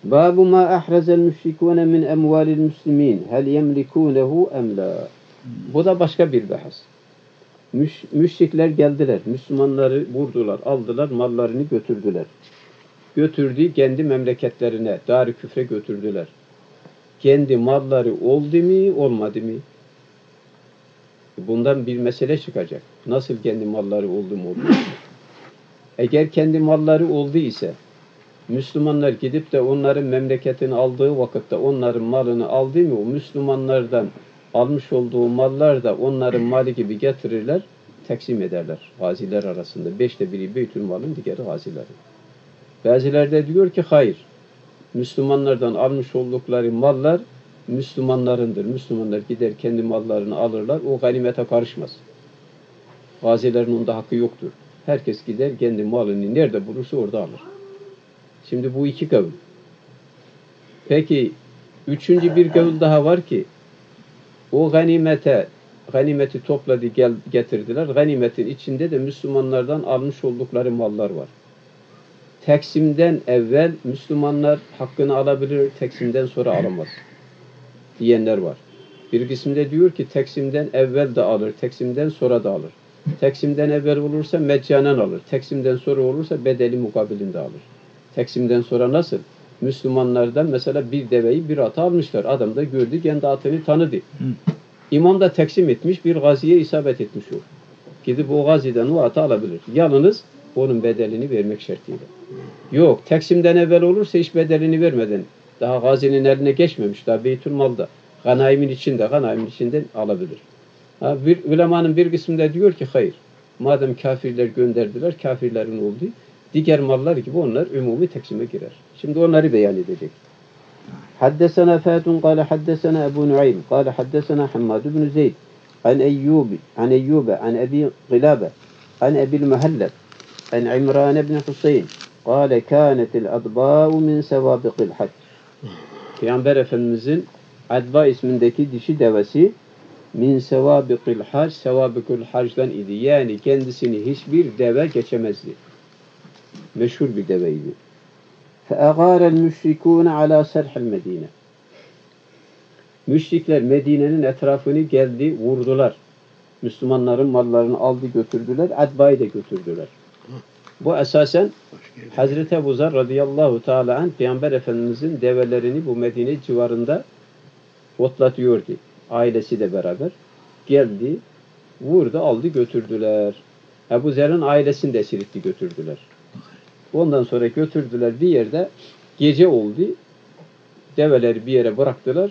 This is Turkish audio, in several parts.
Babu ma ahrazel müşrikûne min emvalil müslimin hel yemlikûnehu em la. Bu da başka bir bahis. Müşrikler geldiler, Müslümanları vurdular, aldılar, mallarını götürdüler. Götürdü kendi memleketlerine, dar-ı küfre götürdüler. Kendi malları oldu mu, olmadı mı? Bundan bir mesele çıkacak. Nasıl kendi malları oldu mu, olmadı mı? Eğer kendi malları oldu ise, Müslümanlar gidip de onların memleketini aldığı vakitte onların malını aldı mı, o Müslümanlardan almış olduğu mallar da onların mali gibi getirirler, taksim ederler gaziler arasında. 1/5 Beytülmal'ın, diğeri gazilerin. Bazıları da diyor ki hayır, Müslümanlardan almış oldukları mallar Müslümanlarındır. Müslümanlar gider kendi mallarını alırlar, o ganimete karışmaz. Gazilerin onda hakkı yoktur. Herkes gider kendi malını nerede bulursa orada alır. Şimdi bu iki kavim. Peki üçüncü bir kavim daha var ki o ganimeti topladı getirdiler. Ganimetin içinde de Müslümanlardan almış oldukları mallar var. Taksimden evvel Müslümanlar hakkını alabilir, taksimden sonra alamaz diyenler var. Bir kısmında diyor ki taksimden evvel de alır, taksimden sonra da alır. Taksimden evvel olursa meccanen alır, taksimden sonra olursa bedeli mukabilinde alır. Taksimden sonra nasıl? Müslümanlardan mesela bir deveyi bir ata almışlar. Adam da gördü, kendi atını tanıdı. İmam da taksim etmiş, bir gaziye isabet etmiş o. Gidip o gaziden o atı alabilir. Yalnız onun bedelini vermek şartıyla. Yok, taksimden evvel olursa hiç bedelini vermeden, daha gazinin eline geçmemiş, daha Beytülmal'da, ganaimin içinden alabilir. Bir ulemanın bir kısmında diyor ki hayır, madem kafirler gönderdiler, kafirlerin olduğu, diğer mallar gibi onlar umumi taksime girer. Şimdi onları beyan edecek. Haddesena Fatun kâle haddesena Ebu Nuaym kâle haddesena Hammad ibn Zeyd an Eyyube an Ebi Gılabe an Ebil Muhalleb an İmran ibn Hüseyin kâle kânetil adbâ'u min sevâbiqil hac. Peygamber Efendimizin Adba ismindeki dişi devesi min sevâbiqil hac, sevâbiqil hac'dan idi. Yani kendisini hiçbir deve geçemezdi. Meşhur bir deveydi. فَاَغَارَ الْمُشْرِكُونَ عَلَى سَرْحِ الْمَد۪ينَ. Müşrikler Medine'nin etrafını geldi, vurdular. Müslümanların mallarını aldı götürdüler, Adba'yı da götürdüler. Bu esasen Hazreti Ebu Zer radıyallahu teala anh Peygamber Efendimizin develerini bu Medine civarında otlatıyordu. Ailesi de beraber. Geldi, vurdu, aldı götürdüler. Ebu Zer'in ailesini de esiritti götürdüler. Ondan sonra götürdüler bir yerde, gece oldu. Develeri bir yere bıraktılar.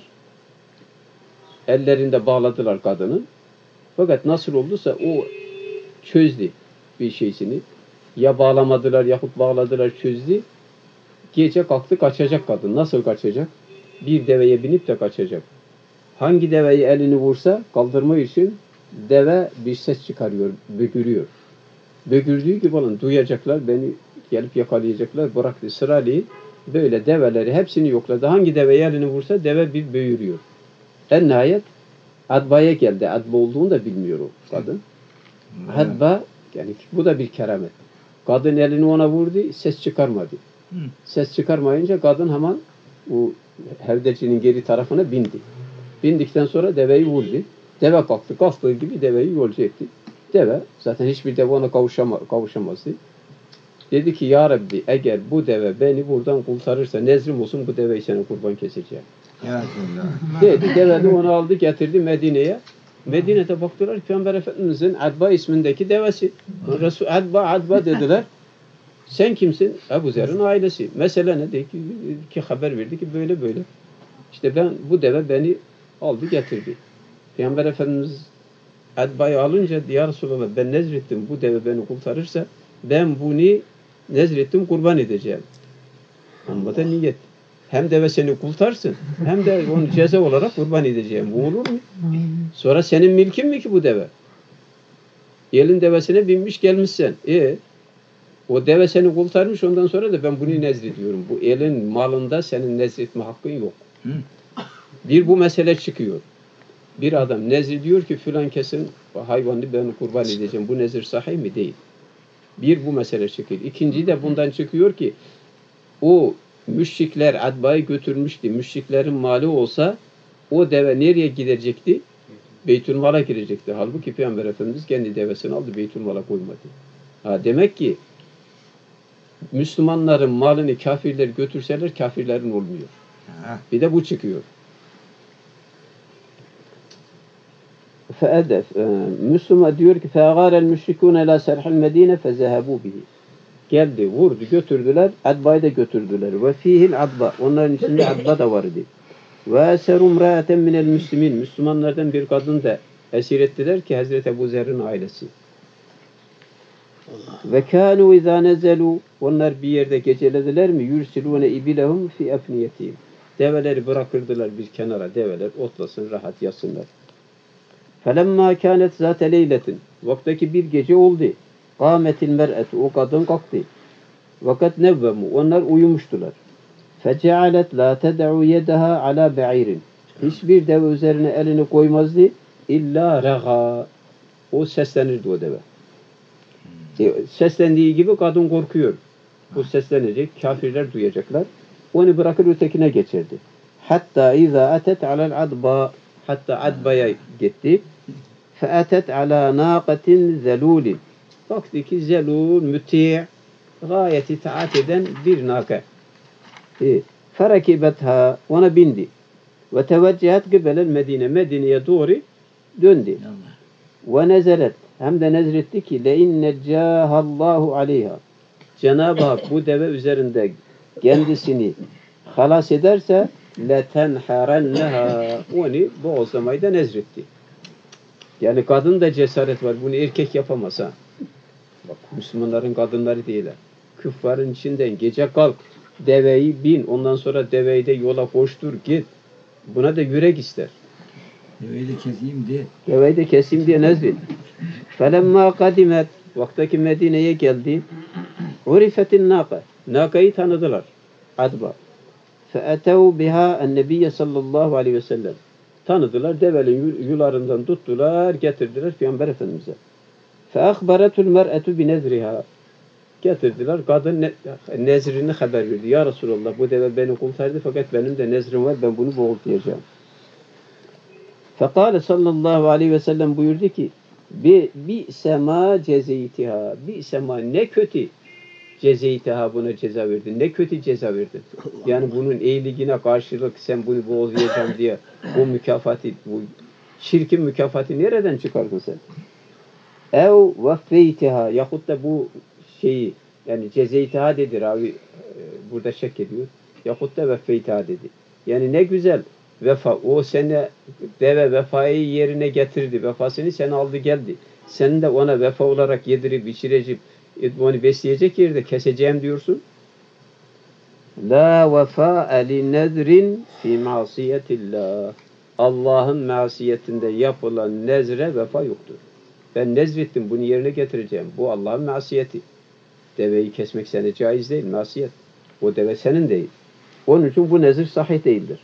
Ellerinde bağladılar kadının. Fakat nasıl olduysa o çözdü bir şeysini. Ya bağlamadılar yahut bağladılar, çözdü. Gece kalktı, kaçacak kadın. Nasıl kaçacak? Bir deveye binip de kaçacak. Hangi deveyi elini vursa kaldırma için deve bir ses çıkarıyor, bögürüyor. Bögürdüğü gibi olan duyacaklar, beni gelip yakalayacaklar. Bıraktı sırayla böyle develeri hepsini yokladı. Hangi deveyi elini vursa deve bir böğürüyor. En nihayet Adba'ya geldi. Adba olduğunu da bilmiyor o kadın. Adba, yani bu da bir keramet. Kadın elini ona vurdu, ses çıkarmadı. Ses çıkarmayınca kadın hemen o hevdecinin geri tarafına bindi. Bindikten sonra deveyi vurdu. Deve kalktı. Kalktığı gibi deveyi yolcu etti. Deve, zaten hiçbir deve ona kavuşamazdı. Dedi ki ya Rabbi, eğer bu deve beni buradan kurtarırsa nezrim olsun, bu deveyi sana kurban keseceğim. Dedi, deve de onu aldı getirdi Medine'ye. Medine'de baktılar Peygamber Efendimizin Adba ismindeki devesi. Resul Adba dediler. Sen kimsin? Ebu Zer'in ailesi. Mesele ne? Dedi ki haber verdi ki böyle böyle. İşte bu deve beni aldı getirdi. Peygamber Efendimiz Adba'yı alınca ya Resulallah ben nezrettim bu deve beni kurtarırsa ben bunu nezrettim kurban edeceğim. Ama da niyet. Hem deve seni kurtarsın hem de onu ceza olarak kurban edeceğim. Bu olur mu? Sonra senin milkin mi ki bu deve? Elin devesine binmiş gelmişsen. O deve seni kurtarmış ondan sonra da ben bunu nezrediyorum. Bu elin malında senin nezretme hakkın yok. Bir bu mesele çıkıyor. Bir adam nezrediyor ki filan kesin hayvanı ben kurban edeceğim. Bu nezir sahih mi? Değil. Bir bu mesele çıkıyor. İkinci de bundan çıkıyor ki o müşrikler Adba'yı götürmüştü. Müşriklerin mali olsa o deve nereye gidecekti? Beytülmal'a girecekti. Halbuki Peygamber Efendimiz kendi devesini aldı, Beytülmal'a koymadı. Demek ki Müslümanların malını kafirler götürseler kafirlerin olmuyor. Bir de bu çıkıyor. Müslüman diyor ki فَاَغَارَ الْمُشْرِكُونَ لَا سَرْحَ الْمَد۪ينَ فَزَهَبُوا بِهِ. Geldi, vurdu, götürdüler. Adba'yı da götürdüler. Ve fihil adba. Onların içinde adba da vardı. Ve eserum ra'aten minel müslimin. Müslümanlardan bir kadın da esir ettiler ki Hazreti Ebu Zer'in ailesi. Ve kânû izâ nezelu. Onlar bir yerde gecelediler mi? Yursilûne ibilehum fi efniyetihim. Develeri bırakırdılar bir kenara. Develer otlasın, rahat yatsınlar. Felemma kânet zâte leyletin. Vaktaki bir gece oldu. Kâmetil mer'etu. O kadın kalktı. Vakat nevvemu. Onlar uyumuştular. Fecealet la ted'u yedaha ala be'irin. Hiçbir deve üzerine elini koymazdı. İlla raga. O seslenirdi o deve. Seslendiği gibi kadın korkuyor. Bu seslenecek. Kafirler duyacaklar. Onu bırakır ötekine geçerdi. Hatta iza atet alel adba. Hatta adbaya gitti. Featet ala naqatin zelulin. Baktı ki zelul, müti' gayet itaat eden bir naka. Ferakibetha. Ona bindi. Ve teveccihat gıbelel Medine. Medine'ye doğru döndü. Ve nezelet. Hem de nezretti ki le'in neccahallahu aleyha. Cenab-ı Hak bu deve üzerinde kendisini halas ederse letenharenneha. Onu boğazlamayı da nezretti. Yani kadın da cesaret var. Bunu erkek yapamaz ha. Bak Müslümanların kadınları değiller. Küffarın içinden gece kalk, deveyi bin, ondan sonra deveyi de yola koştur, git. Buna da yürek ister. Deveyi de keseyim diye. Deveyi de keseyim diye nezret. Felemma kadimet. Vaktaki Medine'ye geldi. Urifetin naka. Nakayı tanıdılar. Adba. Feetev biha ennebiyye sallallahu aleyhi ve sellem. Tanıdılar. Devenin yularından tuttular, getirdiler Peygamber Efendimiz'e. Feakbaretul mer'etu binezriha. Getirdiler. Kadın nezrini haber verdi. Ya Resulallah bu deve beni kurtardı fakat benim de nezrim var. Ben bunu boğultayacağım. Fekale sallallahu aleyhi ve sellem buyurdu ki bi'sema cezeytiha. Bi'sema ne kötü cezeytiha buna ceza verdin. Ne kötü ceza verdin. Yani bunun iyiliğine karşılık sen bunu boğultayacağım diye o mükafatı, bu şirkin mükafatı nereden çıkardın sen? Ev veffeytiha. Yahut da bu şeyi yani cezeytiha dedi ravi burada şek ediyor. Yahut da veffeytiha dedi. Yani ne güzel vefa. O sene deve vefayı yerine getirdi. Vefasını sen aldı geldi. Sen de ona vefa olarak yedirip içirecek onu besleyecek yerde keseceğim diyorsun. La vefa li nezrin fi masiyetillah. Allah'ın masiyetinde yapılan nezre vefa yoktur. Ben nezrettim bunu yerine getireceğim. Bu Allah'ın masiyeti. Deveyi kesmek sana caiz değil, masiyet. O deve senin değil. Onun için bu nezir sahih değildir.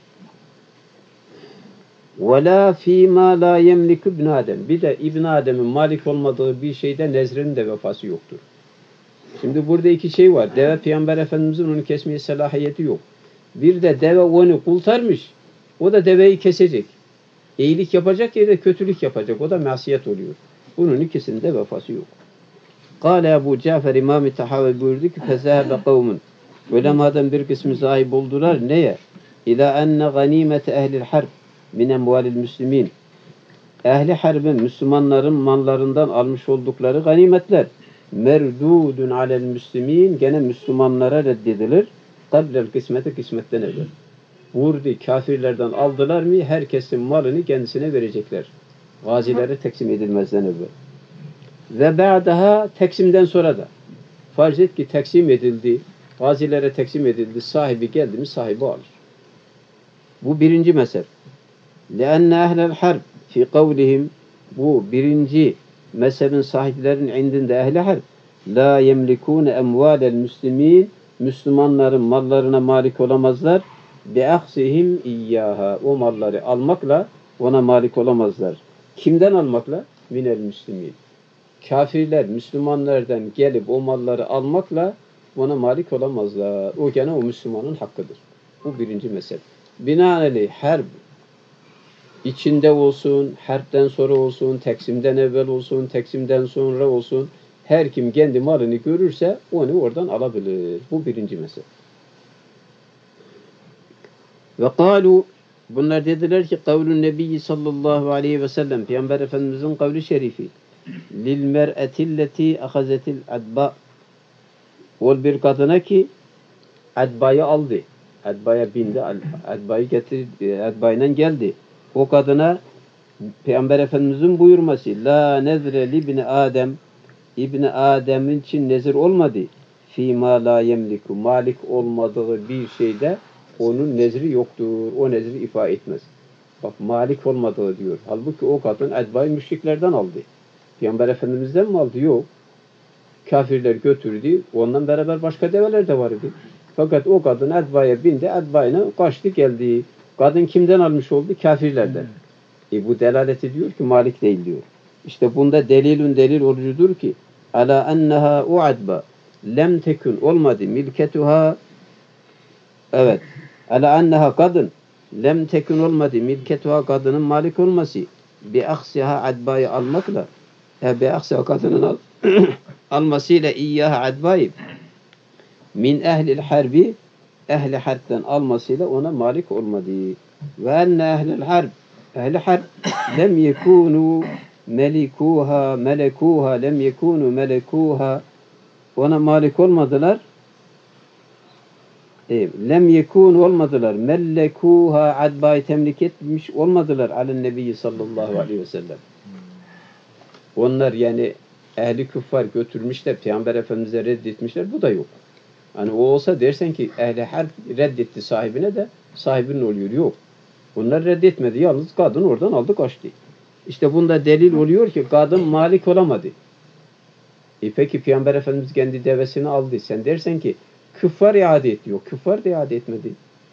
وَلَا ف۪ي مَا لَا يَمْلِكُ ibn Adem. Bir de İbn Adem'in malik olmadığı bir şeyde nezrinin de vefası yoktur. Şimdi burada iki şey var. Deve Peygamber Efendimiz'in onu kesmeye selahiyeti yok. Bir de deve onu kurtarmış. O da deveyi kesecek. İyilik yapacak ya da kötülük yapacak. O da masiyet oluyor. Bunun ikisinde vefası yok. Kâle Ebu Cafer İmam-ı Tahavi buyurdu ki فَزَهَبَ قَوْمٌ. Ulemadan bir kısmı sahip oldular. Neye? İlâ enne ganîmete ehlil harb min emvalil müslimin. Ehli harbin Müslümanların mallarından almış oldukları ganimetler merdudun alel müslimin gene Müslümanlara reddedilir. Kablel kısmeti kısmetten evvel. Vurdu kafirlerden aldılar mı herkesin malını kendisine verecekler. Gazilere teksim edilmezden evvel. Ve ba'daha teksimden sonra da farz et ki teksim edildi, gazilere teksim edildi, sahibi geldi mi sahibi alır. Bu birinci mezhep. لأن أهل الحرب في قولهم bu birinci mezhebin sahiplerinin indinde ehli harp la yemlikune emvalel müslimin Müslümanların mallarına malik olamazlar bi aksihim iyyaha o malları almakla ona malik olamazlar. Kimden almakla? Minel müslimin. Kafirler Müslümanlardan gelip o malları almakla ona malik olamazlar. O gene o Müslümanın hakkıdır. Bu birinci mesele. Binaenaleyh harp içinde olsun, harpten sonra olsun, teksimden evvel olsun, teksimden sonra olsun, her kim kendi malını görürse onu oradan alabilir. Bu birinci mesele. Ve kâlu, bunlar dediler ki kavlun nebiyyi sallallahu aleyhi ve sellem, Peygamber Efendimizin kavli şerifi, lil mer'etilleti ahazetil adba, ol bir kadına ki adbayı aldı, adbaya bindi, adbayı getirdi, adbayla geldi. O kadına Peygamber Efendimizin buyurması, la nezre li ibni Adem, İbni Adem'in için nezir olmadı. Fîmâ lâ yemliku, malik olmadığı bir şeyde onun nezri yoktur. O nezri ifade etmez. Bak, malik olmadığı diyor. Halbuki o kadın edbayı müşriklerden aldı. Peygamber Efendimiz'den mi aldı? Yok. Kafirler götürdü. Ondan beraber başka develer de vardı. Fakat o kadın edbaya bindi. Edbayına kaçtı geldi. Kadın kimden almış oldu? Kafirlerden. Bu delalet ediyor ki malik değil diyor. İşte bunda delil olucudur ki ala enneha o adba lem tekun olmadı milketuha, evet, ala enneha kadın lem tekun olmadı milketuha, kadının malik olması bi aksiha adbayı almakla, bi aksiha kadının almasıyla iyyaha adbayı min ehlil harbi, ehli harpten almasıyla ona malik olmadı. Ve enne ehlil harb, ehli harp lem yekunu melekuha lem yekunu melekuha, ona malik olmadılar. Lem yekunu olmadılar. Mellekuha, adbayı temlik etmiş olmadılar alen nebiyyi sallallahu aleyhi ve sellem. Onlar yani ehli küffar götürmüşler, Peygamber Efendimiz'e reddetmişler. Bu da yok. Hani o olsa dersen ki ehli harp reddetti sahibine de sahibinin oluyor. Yok. Onlar reddetmedi. Yalnız kadın oradan aldı kaçtı. İşte bunda delil oluyor ki kadın malik olamadı. Peki Peygamber Efendimiz kendi devesini aldı. Sen dersen ki küffar iade etti. Yok, küffar da iade etmedi.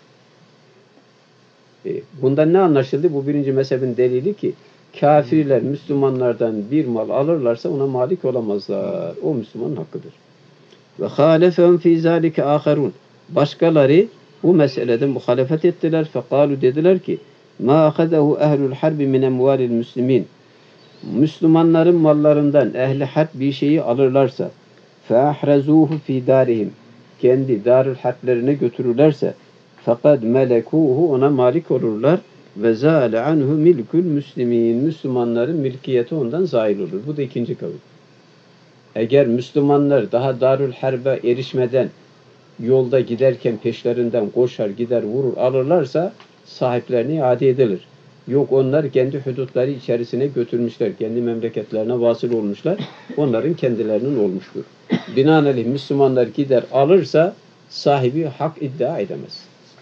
Bundan ne anlaşıldı? Bu birinci mezhebin delili ki kafirler Müslümanlardan bir mal alırlarsa ona malik olamazlar. O Müslümanın hakkıdır. Ve halefehum fî zâlike âherûn. Başkaları bu meselede muhalefet ettiler. Fekalu, dediler ki ma ahadehu ehlul harbi min emvalil müslimin. Müslümanların mallarından ehli harp bir şeyi alırlarsa feahrezuhu fi darihim, kendi darül harplerine götürürlerse fakat melekuhu, ona malik olurlar ve zâle anhu milkül müslimin. Müslümanların milkiyeti ondan zail olur. Bu da ikinci kavim. Eğer Müslümanlar daha darül harbe erişmeden yolda giderken peşlerinden koşar gider vurur alırlarsa sahiplerine iade edilir. Yok, onlar kendi hudutları içerisine götürmüşler. Kendi memleketlerine vasıl olmuşlar. Onların kendilerinin olmuştur. Binaenaleyh Müslümanlar gider alırsa sahibi hak iddia edemez.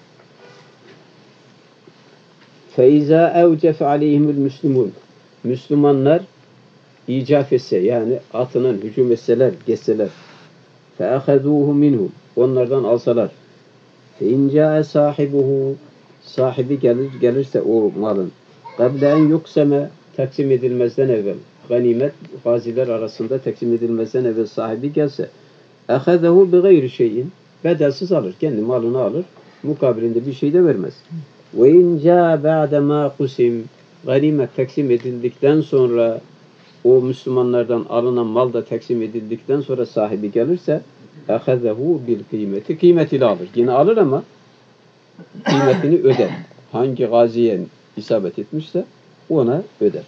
فَاِذَا اَوْجَفَ عَلَيْهِمُ الْمُسْلِمُونَ. Müslümanlar icaf etse, yani atının hücum etseler, geçseler, فَاَخَذُوهُ مِنْهُ, onlardan alsalar, فَاِنْ جَاءَ صَاحِبُهُ, sahibi gelirse o malın, قَبْلَ اَنْ يُقْسَمَ, taksim edilmezden evvel, ganimet gaziler arasında taksim edilmezden evvel sahibi gelse, اَخَذَهُ بِغَيْرِ شَيْءٍ, bedelsiz alır, kendi malını alır, mukabilinde bir şey de vermez. وَاِنْ جَاءَ بَعْدَ مَا قُسِمْ, ganimet taksim edildikten sonra, o Müslümanlardan alınan mal da taksim edildikten sonra sahibi gelirse اَخَذَهُ بِالْقِيمَةِ, kıymetiyle alır. Yine alır ama kıymetini öder. Hangi gaziye isabet etmişse ona öder.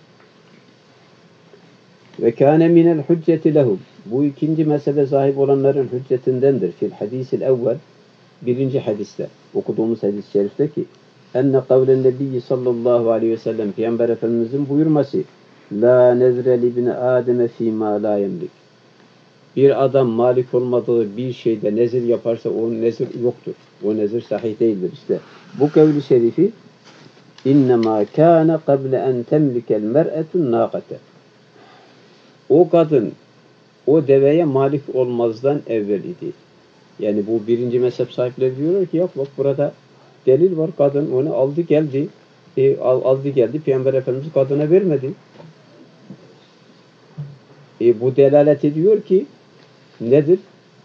Ve kâne minel hücceti lehum. Bu ikinci mezhebe sahip olanların hüccetindendir. Fil hadisil evvel, birinci hadiste, okuduğumuz hadis-i şerifte ki enne kavlen nebiyyi sallallahu aleyhi ve sellem, Peygamber Efendimizin buyurması la nezre li ibni Adem'e fîmâ la yemlik. Bir adam malik olmadığı bir şeyde nezir yaparsa o nezir yoktur. O nezir sahih değildir. İşte bu kavli şerifi innemâ kâne kable en temlikel mer'etun nâkate. O kadın o deveye malik olmazdan evvel idi. Yani bu birinci mezhep sahipleri diyorlar ki yok bak burada delil var, kadın onu aldı geldi. Aldı geldi, Peygamber Efendimiz kadına vermedi. Bu delalet ediyor ki nedir?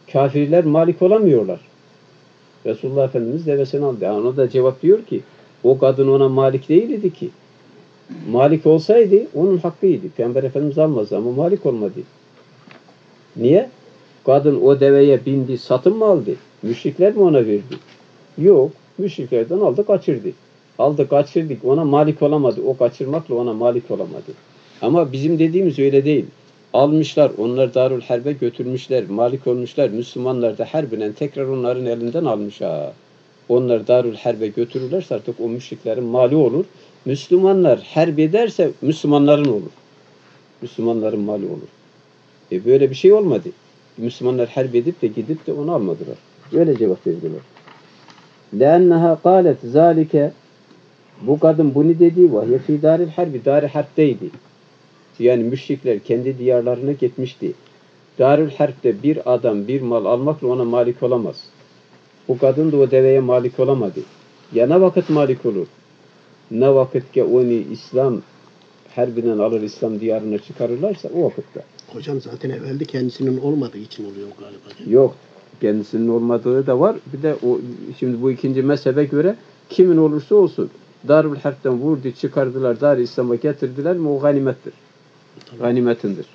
kafirler malik olamıyorlar. Resulullah Efendimiz devesini aldı. Yani ona da cevap diyor ki o kadın ona malik değildi ki. Malik olsaydı onun hakkıydı. Peygamber Efendimiz almazdı ama malik olmadı. Niye? Kadın o deveye bindi, satın mı aldı? Müşrikler mi ona verdi? Yok. Müşriklerden aldı, kaçırdı. Aldı, kaçırdık. Ona malik olamadı. O kaçırmakla ona malik olamadı. Ama bizim dediğimiz öyle değil. Almışlar, onlar Darül Harbe götürmüşler, malik olmuşlar. Müslümanlar da harbinen tekrar onların elinden almış ha. Onlar Darül Harbe götürürlerse artık o müşriklerin mali olur. Müslümanlar harp ederse Müslümanların olur. Müslümanların mali olur. Böyle bir şey olmadı. Müslümanlar harp edip de gidip de onu almadılar. Öyle cevap verdiler. لَاَنَّهَا قَالَتْ ذَٰلِكَ Bu kadın bunu dedi. وَهْيَ فِي دَارِ الْحَرْبِ Dar-ı Harp'teydi. Yani müşrikler kendi diyarlarına gitmişti. Darül Harp'te bir adam bir mal almakla ona malik olamaz. Bu kadın da o deveye malik olamadı. Ya ne vakit malik olur? Ne vakit ki onu İslam harbinden alır İslam diyarına çıkarırlarsa o vakitte. Hocam zaten evvelde kendisinin olmadığı için oluyor galiba. Yok. Kendisinin olmadığı da var. Bir de o şimdi bu ikinci mezhebe göre kimin olursa olsun Darül Harp'ten vurdu, çıkardılar, Dar-ı İslam'a getirdiler mi o ganimettir. Tamam. Ganimetindir.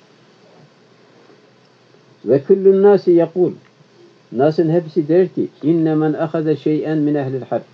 Ve kullun nasi yekul Nas'ın hepsi der ki inne men ahaze şey'en min ehlil harp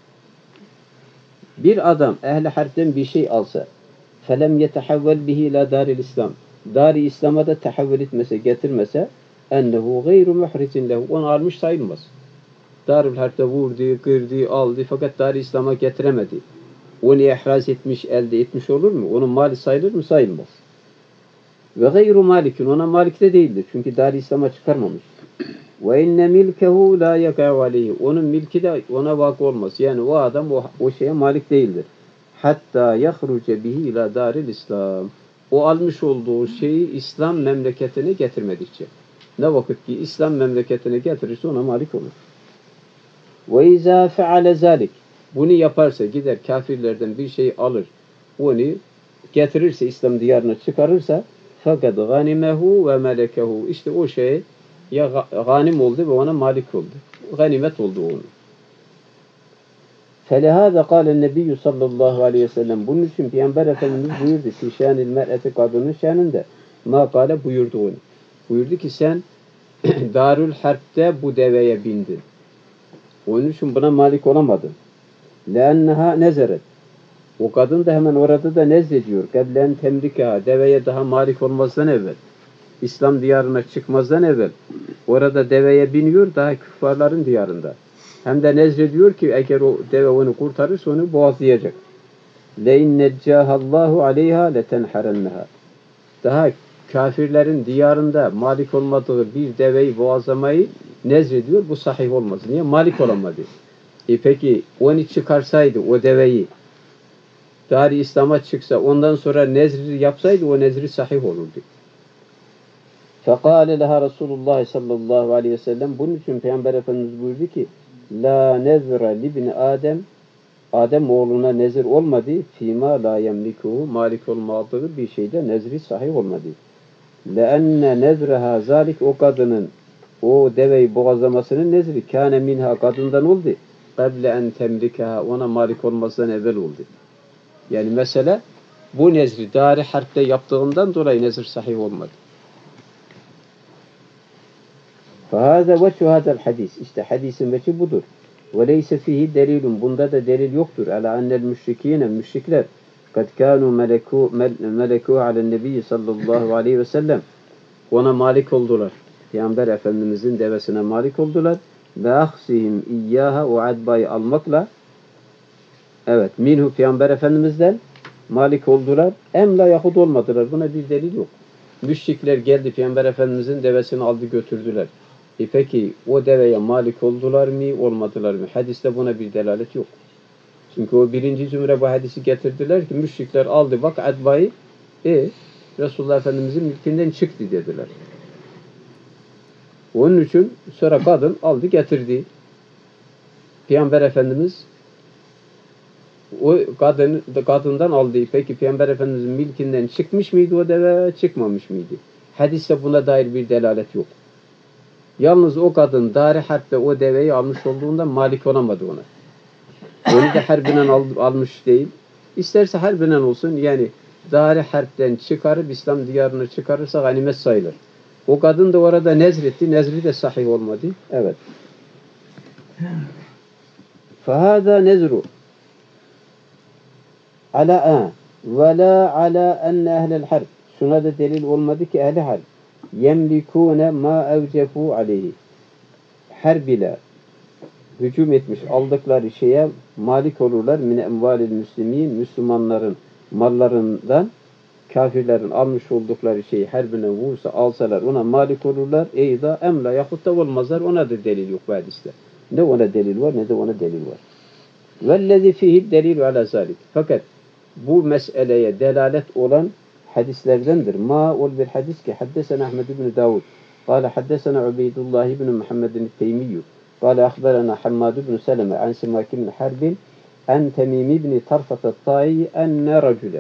bir adam ehli harpten bir şey alsa felem yetehevvel bihi ila daril İslam Dar-ı İslam'a da tehevvel etmese, getirmese ennehu gayru muhricin lehu onu almış sayılmaz. Darül Harp'te vurdu, kırdı, aldı fakat Dar-ı İslam'a getiremedi. Onu ihraz etmiş, elde etmiş olur mu? Onun mali sayılır mı? Sayılmaz. Ve gayru malikin ona malik de değildir. Çünkü Dar-ı İslam'a çıkarmamış. Ve inne milkehu la yaka'u aleyhi. Onun milki de ona vakı olmaz. Yani o adam o şeye malik değildir. Hatta yahruce bihi ila daril İslam. O almış olduğu şeyi İslam memleketine getirmedikçe. Ne vakit ki İslam memleketine getirirse ona malik olur. Ve izâ feale zâlik. Bunu yaparsa gider kafirlerden bir şey alır. Onu getirirse İslam diyarına çıkarırsa fakat ganimehu ve melekehu. İşte o şey ya ganim oldu ve ona malik oldu. Ganimet oldu onun. فَلَهَذَا قَالَ النَّبِيُّ sallallahu aleyhi ve sellem bunun için Peygamber Efendimiz buyurdu ki şânil mer'eti kadının şanında ma kâle buyurdu onu. Buyurdu ki sen Darül Harp'te bu deveye bindin. Onun için buna malik olamadın. لَاَنَّهَا nezeret. O kadın da hemen orada da nezlediyor. قَبْلَنْ temrika deveye daha malik olmazdan evvel. İslam diyarına çıkmazdan evvel. Orada deveye biniyor daha küffarların diyarında. Hem de nezlediyor ki eğer o deve onu kurtarırsa onu boğazlayacak. لَاِنْ نَجَّاهَ اللّٰهُ عَلَيْهَا لَتَنْحَرَنَّهَا Daha kafirlerin diyarında malik olmadığı bir deveyi boğazlamayı nezlediyor. Bu sahih olmaz. Niye? Malik olamadı. Peki onu çıkarsaydı o deveyi Dar-ı İslam'a çıksa ondan sonra nezri yapsaydı o nezri sahih olurdu. فَقَالَ لَهَا Resulullah sallallahu aleyhi ve sellem bunun için Peygamber Efendimiz buyurdu ki La nezre libni Adem oğluna nezir olmadı fîmâ la yemlikuhu malik olmadığı bir şeyde nezri sahih olmadı. لَاَنَّ nezreha zalik o kadının o deveyi boğazlamasının nezri kâne minha kadından oldu. قَبْلَ en temlikaha ona malik olmasından evvel oldu. Yani mesela bu nezri Dar-ı Harp'te yaptığından dolayı nezir sahih olmadı. فَهَذَا وَجْهُ هَذَا الْحَدِيثِ İşte hadisin veçi budur. وَلَيْسَ فِيهِ delilun Bunda da delil yoktur. عَلَى أَنَّ الْمُشْرِك۪ينَ Müşrikler قَدْ كَانُوا مَلَكُوا عَلَى النَّبِيِّ sallallahu aleyhi ve sellem ona malik oldular. Peygamber Efendimizin devesine malik oldular. Ve ahsihim iyyaha o adbayı almakla evet minhu Peygamber Efendimiz'den malik oldular. Emla yahud olmadılar. Buna bir delil yok. Müşrikler geldi Peygamber Efendimizin devesini aldı götürdüler. Peki o deveye malik oldular mı olmadılar mı? Hadiste buna bir delalet yok. Çünkü o birinci zümre bu hadisi getirdiler ki müşrikler aldı bak adbayı Resulullah Efendimizin mülkünden çıktı dediler. Onun için sonra kadın aldı getirdi. Peygamber Efendimiz o kadından aldı. Peki Peygamber Efendimizin milkinden çıkmış mıydı o deve çıkmamış mıydı? Hadiste buna dair bir delalet yok. Yalnız o kadın Dar-ı Harp'te o deveyi almış olduğunda malik olamadı ona. Onu da harbinen almış değil. İsterse harbinen olsun, yani Dar-ı Harp'ten çıkarıp İslam diyarını çıkarırsa ganimet sayılır. O kadın da orada nezretti. Nezri de sahih olmadı. Evet. فَهَذَا نَزْرُ عَلَى وَلَا عَلَى أَنَّ أَهْلَ الْحَرْبِ. Şuna da delil olmadı ki ehli harp yemlikûne mâ evcefû aleyhi. Harb ile hücum etmiş aldıkları şeye malik olurlar. Min emvalil müslimin, Müslümanların mallarından kafirlerin almış oldukları şeyi harbine vursa alsalar ona malik olurlar. Eyda emla yahut da olmazlar. Ona da delil yok bu hadiste. Ne ona delil var ne de ona delil var. Vellezî fîhid delîlü alâ zâlik. Fakat bu meseleye delalet olan hadislerdendir. Ma ol bir hadis ki haddesena Ahmed ibn Davud. Kâle haddesena Ubeydullah ibn Muhammedin Teymiyyü. Kâle ahberena Hammad ibn Seleme an Simak ibn Harbin en Temim ibn Tarfat et-Tâi enne racülen.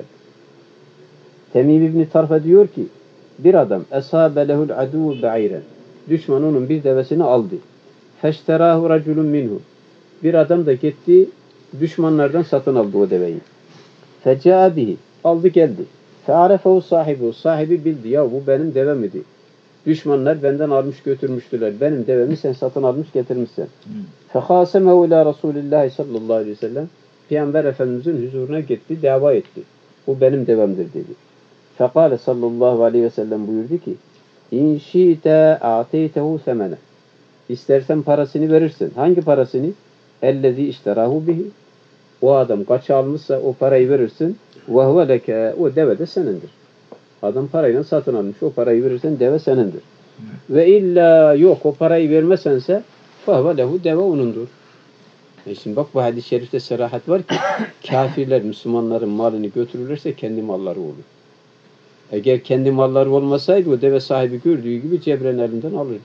Temim ibn Tarfa diyor ki bir adam esâbe lehul adû be'ayren. Düşman onun bir devesini aldı. Feşterâhu raculun minhu. Bir adam da gitti düşmanlardan satın aldı o deveyi. Fecaa bihi. Aldı geldi. Fe'arefehu sahibi. Sahibi bildi. Ya bu benim devem idi. Düşmanlar benden almış götürmüştüler. Benim devemi sen satın almış getirmişsin. Fehâsemehu ilâ Resulillahi sallallahu aleyhi ve sellem. Peygamber Efendimizin huzuruna gitti, dava etti. Bu benim devemdir dedi. Fekâle sallallahu aleyhi ve sellem buyurdu ki İn şîte a'teytehu semene. İstersen parasını verirsin. Hangi parasını? Ellezî işterâhu bihi. O adam kaç almışsa o parayı verirsin. Ve huve leke. O deve de senindir. Adam parayla satın almış. O parayı verirsen deve senindir. Ve illa yok o parayı vermesense fehve lehu deve onundur. Şimdi bak bu hadis-i şerifte serahat var ki kafirler Müslümanların malını götürürlerse kendi malları olur. Eğer kendi malları olmasaydı o deve sahibi gördüğü gibi cebren elinden alırdı.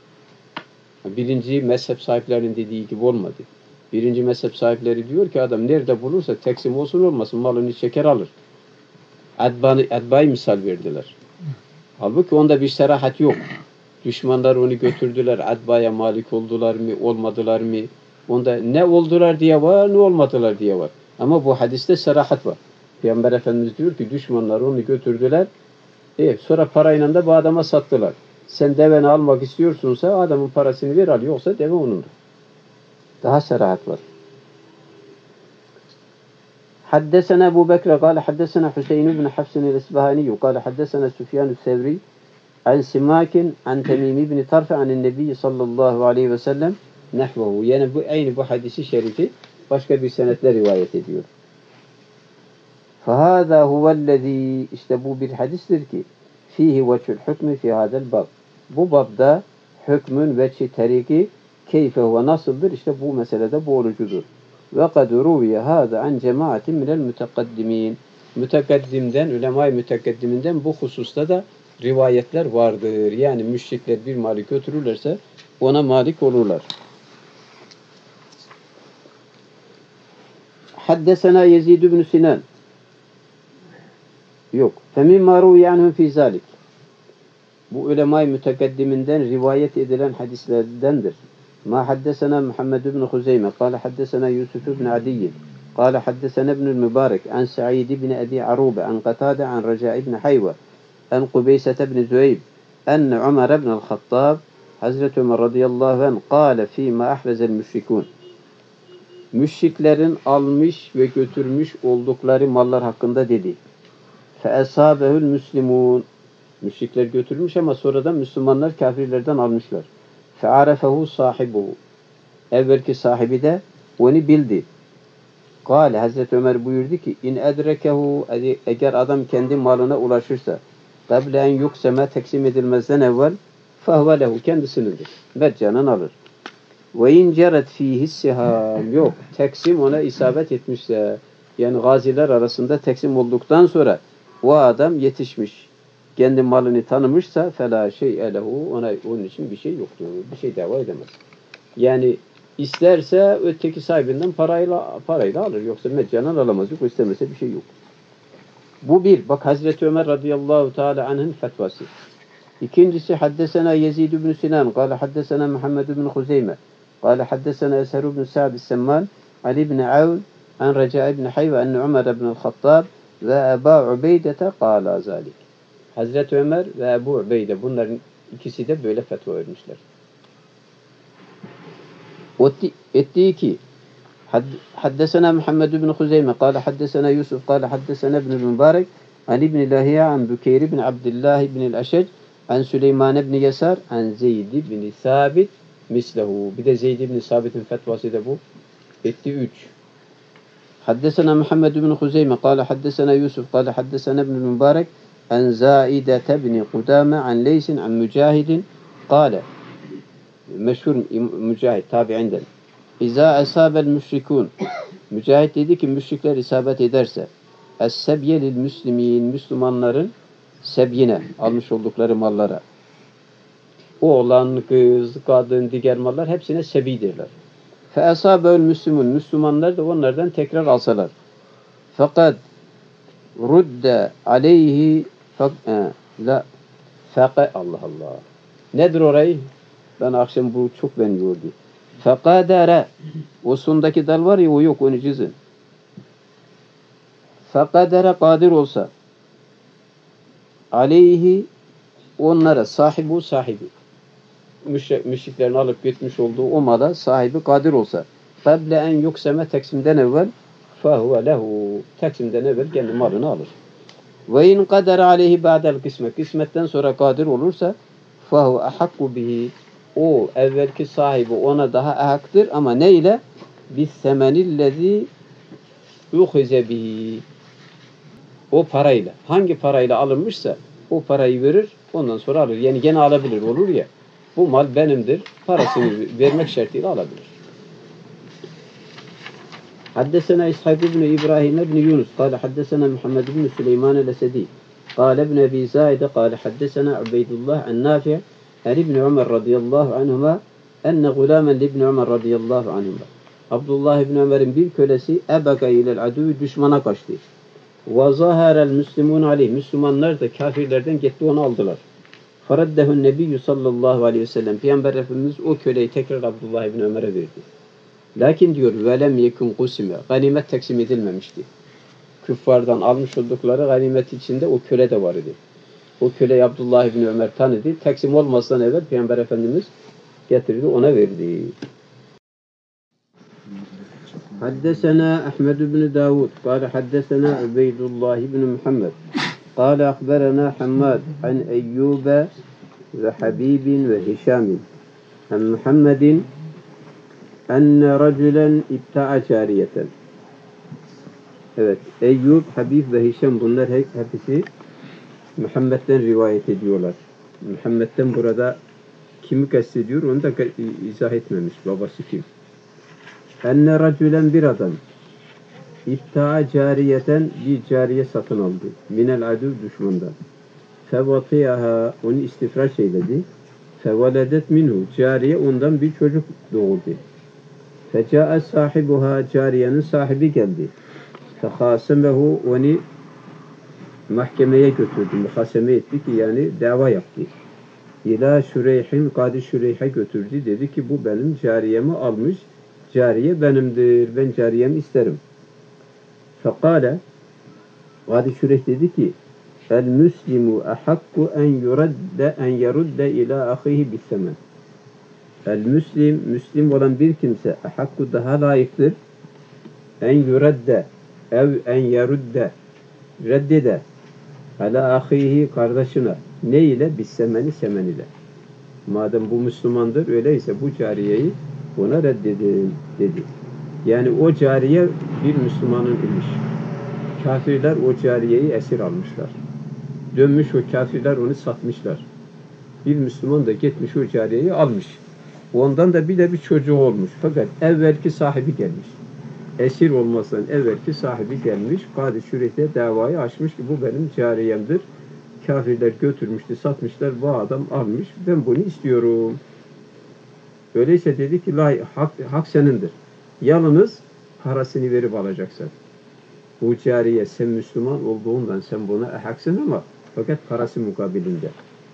Birinci mezhep sahiplerinin dediği gibi olmadı. Birinci mezhep sahipleri diyor ki adam nerede bulursa teksim olsun olmasın malını çeker alır. Adba'yı misal verdiler. Halbuki onda bir serahat yok. Düşmanlar onu götürdüler. Adba'ya malik oldular mı, olmadılar mı? Onda ne oldular diye var, ne olmadılar diye var. Ama bu hadiste serahat var. Peygamber Efendimiz diyor ki düşmanlar onu götürdüler. Sonra parayla da bu adama sattılar. Sen deveni almak istiyorsunsa adamın parasını ver al. Yoksa deve onundur. Daha serahat var. حدثنا أبو بكر قال حدثنا حسين بن حفص الإصبهاني قال حدثنا سفيان الثوري عن سماك عن تميم بن طرف عن النبي صلى الله عليه وسلم nahvehu. Yani bu aynı bu hadisi şerifi başka bir senetle rivayet ediyor. فَهَذَا هُوَ الَّذ۪ي İşte bu bir hadistir ki fihi veçhül hükmü fi hadel bab. Bu babda hükmün veçhi teriki keyfe ve nasıldır? İşte bu meselede bu orucudur. Ve kad ruviye hâzâ an cemaatin minel mütekaddimin. Mütekaddimden, ulema-i mütekaddiminden bu hususta da rivayetler vardır. Yani müşrikler bir mali götürürlerse ona malik olurlar. Haddesena Yezid ibn Sinan. Yok. Femimma ruviye anhum fi zalik. Bu ulema-i mütekaddiminden rivayet edilen hadislerdendir. Ma haddesena Muhammed ibn Huzeyme. Kale haddesena Yusuf ibn Adiyyin. Kale haddesena ibn Mübarek. An Sa'id ibn Abi Arube. An Katade. An Raca ibn Hayva. An Kubeyset ibn Züeyb. En Ömer ibn el-Hattab. Hazreti Ömer radıyallahu anh. Kale fîmâ ahvezel müşrikûn. Müşriklerin almış ve götürmüş oldukları mallar hakkında dedi. Feesâbehül müslimûn. Müşrikler götürmüş ama sonradan Müslümanlar kafirlerden almışlar. Fe'arefehu sahibuhu. Evvelki sahibi de onu bildi. Kâle Hazreti Ömer buyurdu ki in edrekehu eğer adam kendi malına ulaşırsa kable en yukseme teksim edilmezden evvel fehve lehu kendisinindir. Meccanen alır. Ve in ceret fihi siham. Yok. Teksim ona isabet etmişse yani gaziler arasında teksim olduktan sonra o adam yetişmiş. Kendi malını tanımışsa fela şey'e lehu ona onun için bir şey yoktur. Bir şey dava edemez. Yani isterse öteki sahibinden parayla alır. Yoksa meccanen alamaz. Yok istemese bir şey yok. Bu bir. Bak Hazreti Ömer radıyallahu teala anh'ın fetvası. İkincisi haddesena Yezid ibn Sinan, قال حدثنا محمد بن خزيمة قال حدثنا أسهر بن سعد السمان علي بن عون عن رجاء بن حيوة أن عمر بن الخطاب ve Ebu Ubeyde قال ذلك. Hazreti Ömer ve Ebu Ubeyde bunların ikisi de böyle fetva vermişler. Ettiği ki حدثنا محمد بن خزيمة قال حدثنا يوسف قال حدثنا ابن المبارك عن ابن لاهية عن بكير بن عبد الله بن الأشج عن سليمان بن يسار عن زيد بن ثابت mislehu. Bir de Zeyd ibn Sabit'in fetvası da bu. Etti 3. حدثنا محمد بن خزيمة قال حدثنا يوسف قال حدثنا ابن المبارك عن زائدة بن قدامة عن ليس عن مجاهد قال meşhur Mücahit tabi'inden İza asabel müşrikun Mücahit dedi ki müşrikler isabet ederse es-sebye lil müslimin Müslümanların sebyine almış oldukları mallara oğlan, kız, kadın, diğer mallar hepsine sebi derler. Fe asabel müslümun Müslümanlar da onlardan tekrar alsalar. Fakat rudde aleyhi Allah Allah. Nedir orayı? Ben akşam bu çok beni yordu. Fekadere o sondaki dal var ya o yok onu çizin. Fekadere kadir olsa aleyhi onlara sahibi müşriklerin alıp gitmiş olduğu o mala sahibi kadir olsa kable en yukseme teksimden evvel fehuve lehu teksimden evvel kendi malını alır. Ve in kadere aleyhi ba'del kısmetten sonra kadir olursa fehu ahakku bihi o evvelki sahibi ona daha ahaktır ama ne ile? Bis semenillezi yuhize bihi o parayla. Hangi parayla alınmışsa o parayı verir ondan sonra alır. Yani gene alabilir olur ya. Bu mal benimdir. Parasını vermek şartıyla alabilir. Haddesena İshak ibn İbrahim ibn Yunus. Kale haddesena Muhammed ibn Süleyman el-Esedi. Kale ibn Ebi Zaide. Kale haddesena Ubeydullah en-Nafi' an ibn Ömer radıyallahu anhuma enne gulamen ibn Ömer radıyallahu anhuma. Abdullah ibn Ömer'in bir kölesi ebega ilel adüvi düşmana kaçtı. Ve zaharel müslimun aleyh. Müslümanlar da kafirlerden gitti onu aldılar. Faraddehun nebiyyü sallallahu aleyhi ve sellem. Peygamber Efendimiz o köleyi tekrar Abdullah ibn Ömer'e verdi. Lakin diyor velem yekun kusime. Ganimet taksim edilmemişti. Küffardan almış oldukları ganimet içinde o köle de var idi. O köleyi Abdullah ibn Ömer tanıdı. Taksim olmasından evvel Peygamber Efendimiz getirdi ona verdi. Haddesena Ahmed ibn Davud. Kale haddesena Ubeydullah ibn Muhammed. قال أخبرنا حماد عن أيوب وحبيب وهشام عن محمد أن رجلا ابتاع جارية. Evet, Eyyub, Habib ve Hişam bunlar hepsi Muhammed'den rivayet ediyorlar. Muhammed'den burada kimi kastediyor onu da izah etmemiş. Babası kim? Enne racülen bir adam İbta'a cariyeten bir cariye satın aldı. Minel adüv düşmandan. Fevatiyaha onu istifraş eyledi. Fevaledet minhu cariye ondan bir çocuk doğurdu. Feca'a sahibuha cariyenin sahibi geldi. Fehasemehu onu mahkemeye götürdü. Muhaseme etti ki yani dava yaptı. İlâ Şüreyh'in Kadi Şüreyh'e götürdü. Dedi ki bu benim cariyemi almış. Cariye benimdir. Ben cariyemi isterim. Fekale Kadi Şüreyh dedi ki el müslimu ahakku en yerudde ila ahihi bissemen. El Müslim olan bir kimse ahakku daha layıktır en yuradde en yerudde reddede ala ahihi kardeşine ne ile bissemeni semen ile. Madem bu Müslümandır öyleyse bu cariyeyi ona reddedin dedi. Yani o cariye bir Müslümanın imiş. Kafirler o cariyeyi esir almışlar. Dönmüş o kafirler onu satmışlar. Bir Müslüman da gitmiş o cariyeyi almış. Ondan da bir çocuğu olmuş. Fakat evvelki sahibi gelmiş. Esir olmasından evvelki sahibi gelmiş. Kadi Şüreyh'te davayı açmış ki bu benim cariyemdir. Kafirler götürmüştü, satmışlar. Bu adam almış. Ben bunu istiyorum. Öyleyse dedi ki hak senindir. Yalnız parasını verip alacaksın. Bu cariye sen Müslüman olduğundan sen buna haksın ama fakat parası mukabilinde.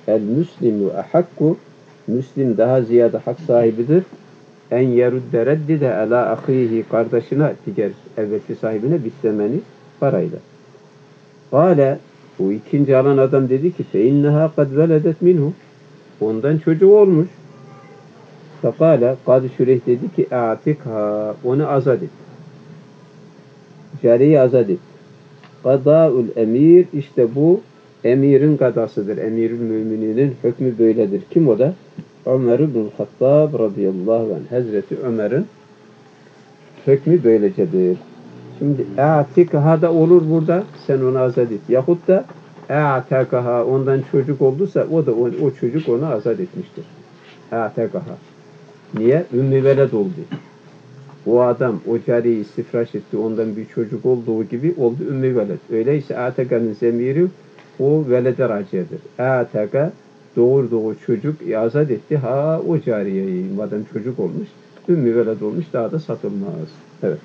El müslimu ahakku, Müslim daha ziyade hak sahibidir. En yerudde reddide ala ahihi, kardeşine, diğer evvelki sahibine bislemeni parayla. Kale, bu ikinci alan adam dedi ki fe inneha kad veledet minhu, ondan çocuk olmuş. Fekale, Kadı Şureyh dedi ki a'tikha, onu azad et. Cariyi azad et. Kadâul emir, işte bu emirin kadasıdır. Emirül mümininin hükmü böyledir. Kim o da? Ömer ibn Hattab radıyallahu anh. Hazreti Ömer'in hükmü böylecedir. Şimdi a'tikha da olur burada. Sen onu azad et. Yahut da a'takaha, ondan çocuk olduysa o da o çocuk onu azad etmiştir. A'takaha. Niye? Ümmü veled oldu. O adam o cariyi istifraş etti. Ondan bir çocuk olduğu gibi oldu ümmü veled. Öyleyse ataka'nın zemiri o velede raciyedir. Ataka doğurduğu çocuk azat etti. Ha o cariyeyi madem çocuk olmuş, ümmü veled olmuş, daha da satılmaz. Evet.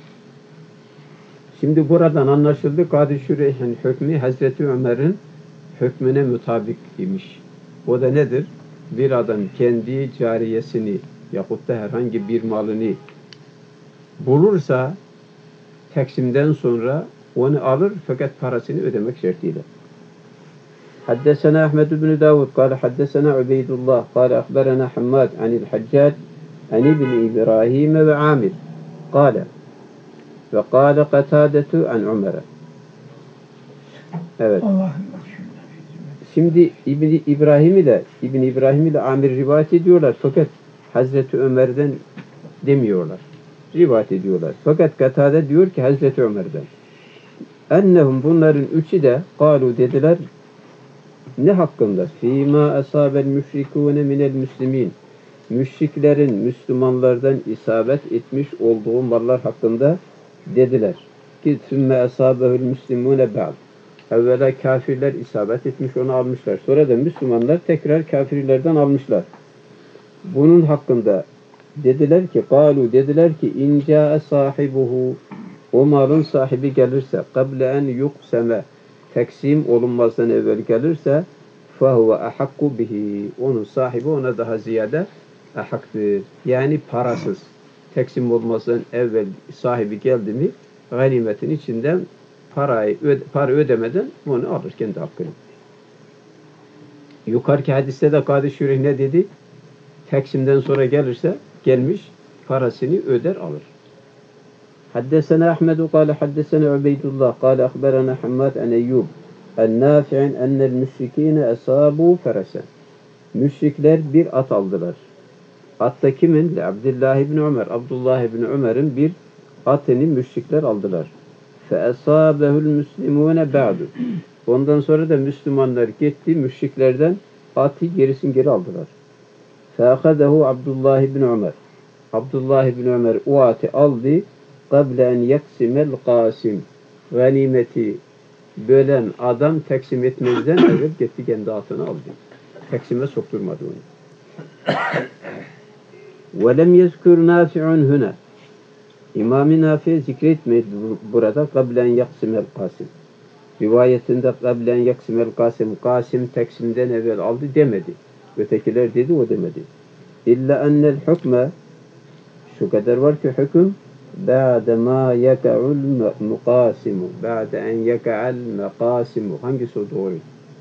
Şimdi buradan anlaşıldı. Kadı Şureyh'in hükmü Hazreti Ömer'in hükmüne mutabık imiş. O da nedir? Bir adam kendi cariyesini yahut da herhangi bir malını bulursa teksimden sonra onu alır fakat parasını ödemek şartıyla. Haddesena Ahmed ibn Davud قال حدثنا عبيد الله قال أخبرنا حماد عن الحجاج عن ابن إبراهيم وعامر قال وقال قتادة عن عمر. Evet. Şimdi İbn İbrahim ile Amir rivayet ediyorlar fakat Hazreti Ömer'den demiyorlar. Rivayet ediyorlar. Fakat Katade diyor ki Hazreti Ömer'den. Ennehum, bunların üçü de kalu dediler ne hakkında? Fîmâ asâbel müşrikûne minel müslimîn. Müşriklerin Müslümanlardan isabet etmiş olduğu mallar hakkında dediler. Ki sümme asâbehül müslimûne ba'd. Evvela kafirler isabet etmiş, onu almışlar. Sonra da Müslümanlar tekrar kafirlerden almışlar. Bunun hakkında dediler ki, kalu dediler ki, inca sahibuhu, o malın sahibi gelirse, kable en yukseme, teksim olunmazdan evvel gelirse, fehuve ahakku bihi, onun sahibi ona daha ziyade ahaktır. Yani parasız, teksim olmazdan evvel sahibi geldi mi, ganimetin içinden para ödemeden onu alır kendi hakkını. Yukarıki hadiste de Kadı Şureyh ne dedi? Teksimden sonra gelirse gelmiş parasını öder alır. Haddesena Ahmedu kâle haddesena Ubeydullah kâle akberana Hammad en Eyyub en Nafi'in ennel müşrikîne esâbû feresen. Müşrikler bir at aldılar. Atta kimin? Abdullah ibn Ömer. Abdullah ibn Ömer'in bir atını müşrikler aldılar. فَاَصَابَهُ الْمُسْلِمُونَ بَعْدُ. Ondan sonra da Müslümanlar gitti, müşriklerden atı geri aldılar. فَاَخَذَهُ Abdullah ibn Ömer. Abdullah ibn Ömer o atı aldı. قَبْلَ اَنْ يَقْسِمَ الْقَاسِمِ. Ganimeti bölen adam teksim etmezden evvel gitti kendi atını aldı. Teksime sokturmadı onu. وَلَمْ يَذْكُرْ نَافِعٌ هُنَا. İmam-ı Nafi zikretmedi burada kablen yaksimel kasim. Rivayetinde kablen yaksimel kasim, kasim teksimden evvel aldı demedi. Ötekiler dedi, o demedi. İlla ennel hükme, şu kadar var ki hüküm ba'de ma yaka'ul mukasimu, ba'de en yaka'al mukasimu. Hangisi o doğru?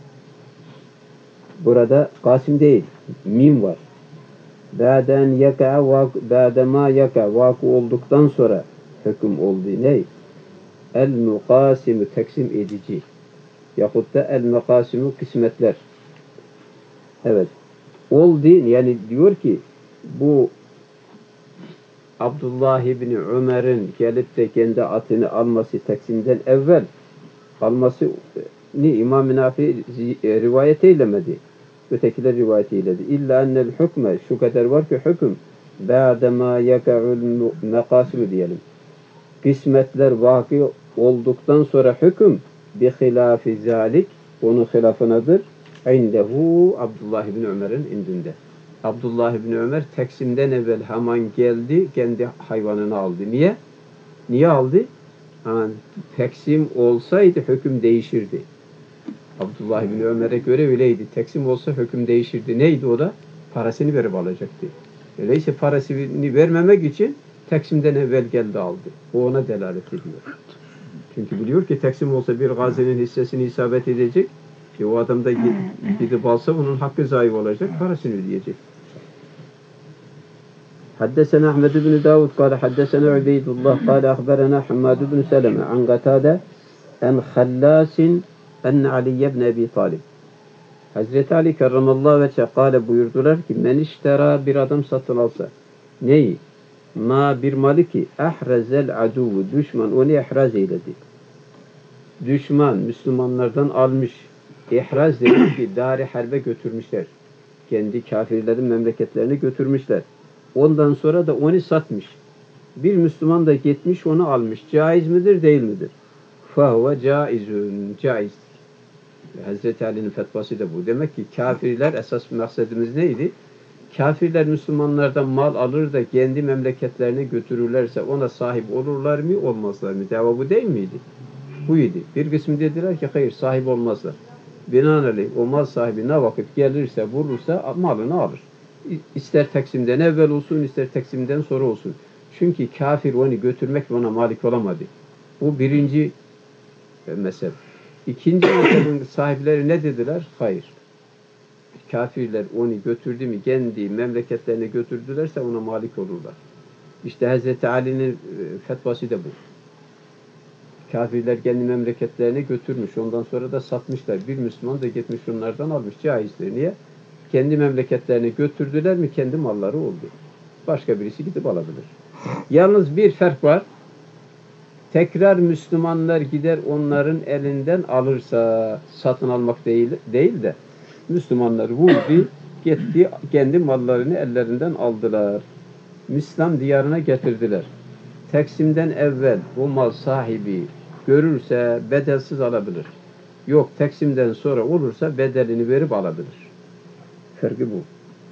Burada kasim değil, mim var. Ba'den yaka ba'de ma yaka vaku olduktan sonra hüküm oldu ne? El mukasimu teksim edici. Yahut da el mukasimu kısmetler. Evet. Oldu yani diyor ki bu Abdullah ibn Ömer'in gelip de kendi atını alması teksimden evvel alması ni İmam-ı Nafi rivayet eylemedi. Ötekiler rivayet eyledi. İlla ennel hükme, şu kadar var ki hüküm ba'de ma yaka'ul mekasimu diyelim. Kısmetler vaki olduktan sonra hüküm bi hilafi zalik, onun hilafınadır. İndehu Abdullah ibn Ömer'in indinde. Abdullah ibn Ömer teksimden evvel hemen geldi, kendi hayvanını aldı. Niye? Niye aldı? Yani teksim olsaydı hüküm değişirdi. Abdullah bin Ömer'e göre öyleydi. Teksim olsa hüküm değişirdi. Neydi o da? Parasını verip alacaktı. Öyleyse parasını vermemek için teksimden evvel geldi aldı. O ona delalet ediyor. Çünkü biliyor ki teksim olsa bir gazinin hissesini isabet edecek. O adam da gidip alsa onun hakkı zayi olacak. Parasını ödeyecek. حدثنا أحمد بن داود قال حدثنا عبيد الله قال أخبرنا حماد بن سلمة عن قتادة عن خلاس أن علي بن أبي طالب Hazreti Ali kerramallahu veçhe kâle buyurdular ki men iştera bir adam satın alsa neyi? Ma bir malı ki ehrezel aduvu düşman onu ihraz eyledi. Düşman Müslümanlardan almış. İhraz demek ki dar-ı harbe götürmüşler. Kendi kafirlerin memleketlerine götürmüşler. Ondan sonra da onu satmış. Bir Müslüman da gitmiş onu almış. Caiz midir değil midir? Fahuve caizun. Caiz. Hazreti Ali'nin fetvası da bu. Demek ki kafirler esas maksadımız neydi? Kafirler Müslümanlardan mal alır da kendi memleketlerine götürürlerse ona sahip olurlar mı olmazlar mı? Cevabı değil miydi? Buydu. Bir kısmı dediler ki hayır sahip olmazlar. Binaenaleyh o mal sahibi ne vakit gelirse vurursa malını alır. İster teksimden evvel olsun ister teksimden sonra olsun. Çünkü kafir onu götürmek ona malik olamadı. Bu birinci mezhep. İkinci mezhebin sahipleri ne dediler? Hayır. Kafirler onu götürdü mü kendi memleketlerine götürdülerse ona malik olurlar. İşte Hazreti Ali'nin fetvası da bu. Kafirler kendi memleketlerine götürmüş. Ondan sonra da satmışlar. Bir Müslüman da gitmiş onlardan almış. Caizdir. Niye? Kendi memleketlerine götürdüler mi kendi malları oldu. Başka birisi gidip alabilir. Yalnız bir fark var. Tekrar Müslümanlar gider onların elinden alırsa satın almak değil de Müslümanlar vurdu, gitti, kendi mallarını ellerinden aldılar. Müslüman diyarına getirdiler. Teksimden evvel bu mal sahibi görürse bedelsiz alabilir. Yok teksimden sonra olursa bedelini verip alabilir. Farkı bu.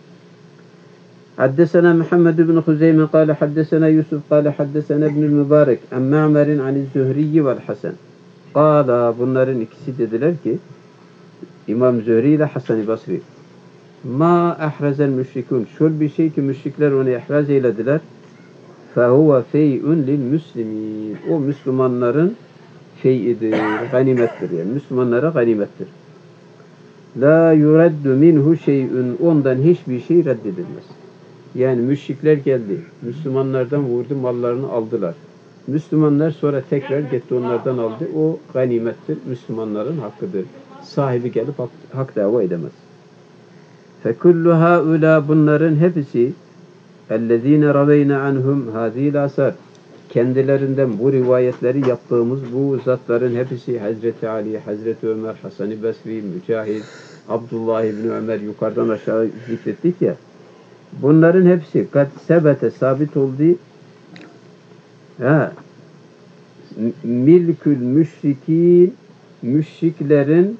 حدثنا محمد بن خزيمة قال حدثنا يوسف قال حدثنا ابن المبارك عن معمر عن الزهري والحسن قال bunların ikisi dediler ki İmam Zühri ile Hasan-ı Basri ma ahrazel müşrikun şöyle bir şey ki müşrikler onu ihraz eylediler fehuve fey'un lil müslimin o Müslümanların fey'idir, ganimettir yani Müslümanlara ganimettir. La yuraddu minhu şey'un ondan hiçbir şey reddedilmez. Yani müşrikler geldi. Müslümanlardan vurdu, mallarını aldılar. Müslümanlar sonra tekrar gitti onlardan aldı. O ganimettir. Müslümanların hakkıdır. Sahibi gelip hak dava edemez. فَكُلُّ هَؤُلَا bunların hepsi اَلَّذ۪ينَ رَوَيْنَ عَنْهُمْ هَذ۪ي الْاَسَرِ kendilerinden bu rivayetleri yaptığımız bu zatların hepsi Hazreti Ali, Hazreti Ömer, Hasan-ı Basri, Mücahid, Abdullah İbni Ömer yukarıdan aşağı zikrettik ya. Bunların hepsi kad sebete sabit oldu. Milkül müşrikin müşriklerin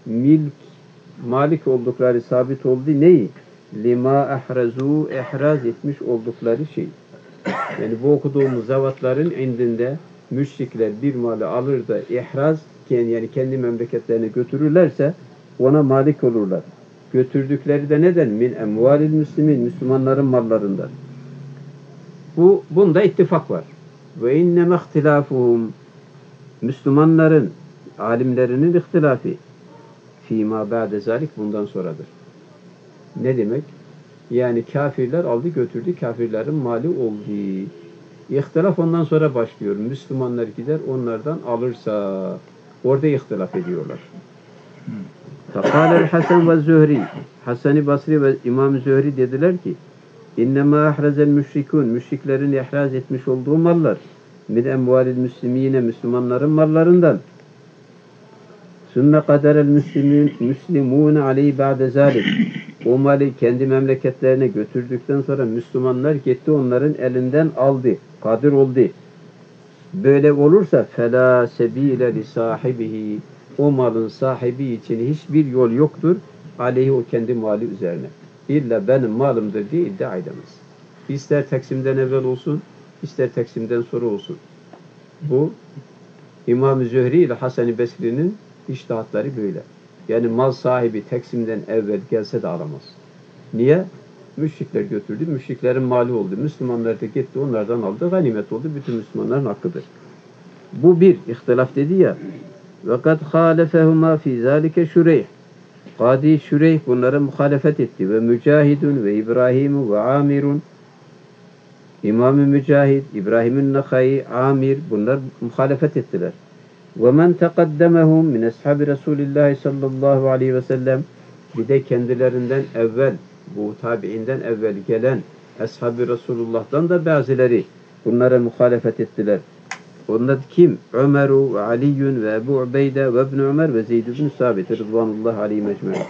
malik oldukları sabit oldu. Neyi? Lima ahrazu ihraz etmiş oldukları şey. Yani bu okuduğumuz zavatların indinde müşrikler bir malı alır da ihraz yani kendi memleketlerine götürürlerse ona malik olurlar. Götürdükleri de neden? Min emvalil müslimin Müslümanların mallarından. Bunda ittifak var. Ve inneme ihtilafuhum Müslümanların alimlerinin ihtilafı fîmâ ba'de zalik bundan sonradır. Ne demek? Yani kafirler aldı götürdü, kafirlerin mali oldu. İhtilaf ondan sonra başlıyor. Müslümanlar gider onlardan alırsa orada ihtilaf ediyorlar. Fakâlel Hasan ve Zühri Hasan-ı Basri ve İmam Zühri dediler ki İnnemâ ahrazel müşrikûn müşriklerin ihraz etmiş olduğu mallar min emvalil müslimine Müslümanların mallarından sümme kaderel müslimûne aleyhi ba'de zâlik o malı kendi memleketlerine götürdükten sonra Müslümanlar gitti onların elinden aldı. Kadir oldu. Böyle olursa فَلَا سَب۪يلَ لِسَاحِبِهِ o malın sahibi için hiçbir yol yoktur. Aleyhi o kendi mali üzerine. İlla benim malımdır diye iddia edemez. İster teksimden evvel olsun, ister teksimden sonra olsun. Bu İmam-ı Zühri ile Hasan-ı Basri'nin içtihatları böyle. Yani mal sahibi teksimden evvel gelse de alamaz. Niye? Müşrikler götürdü. Müşriklerin mali oldu. Müslümanlar da gitti. Onlardan aldı. Ganimet oldu. Bütün Müslümanların hakkıdır. Bu bir. İhtilaf dedi ya. Ve kad halefehuma fi zalike Şureyh. Kadi Şureyh bunlara muhalefet etti. Ve Mücahidun ve İbrahim ve Amirun. İmam-ı Mücahid, İbrahim-i Nakha'i, Amir bunlar muhalefet ettiler. وَمَنْ تَقَدَّمَهُمْ مِنْ أَصْحَابِ رَسُولِ اللّٰهِ sallallahu aleyhi ve sellem bir de kendilerinden evvel, bu tabiinden evvel gelen Ashab-ı Resulullah'tan da bazıları bunlara muhalefet ettiler. Onlar kim? Ömer'u ve Ali'yun ve Ebu Ubeyde ve İbn Ömer ve Zeyd ibn Sabit rıdvanullahi aleyhi mecmu'in.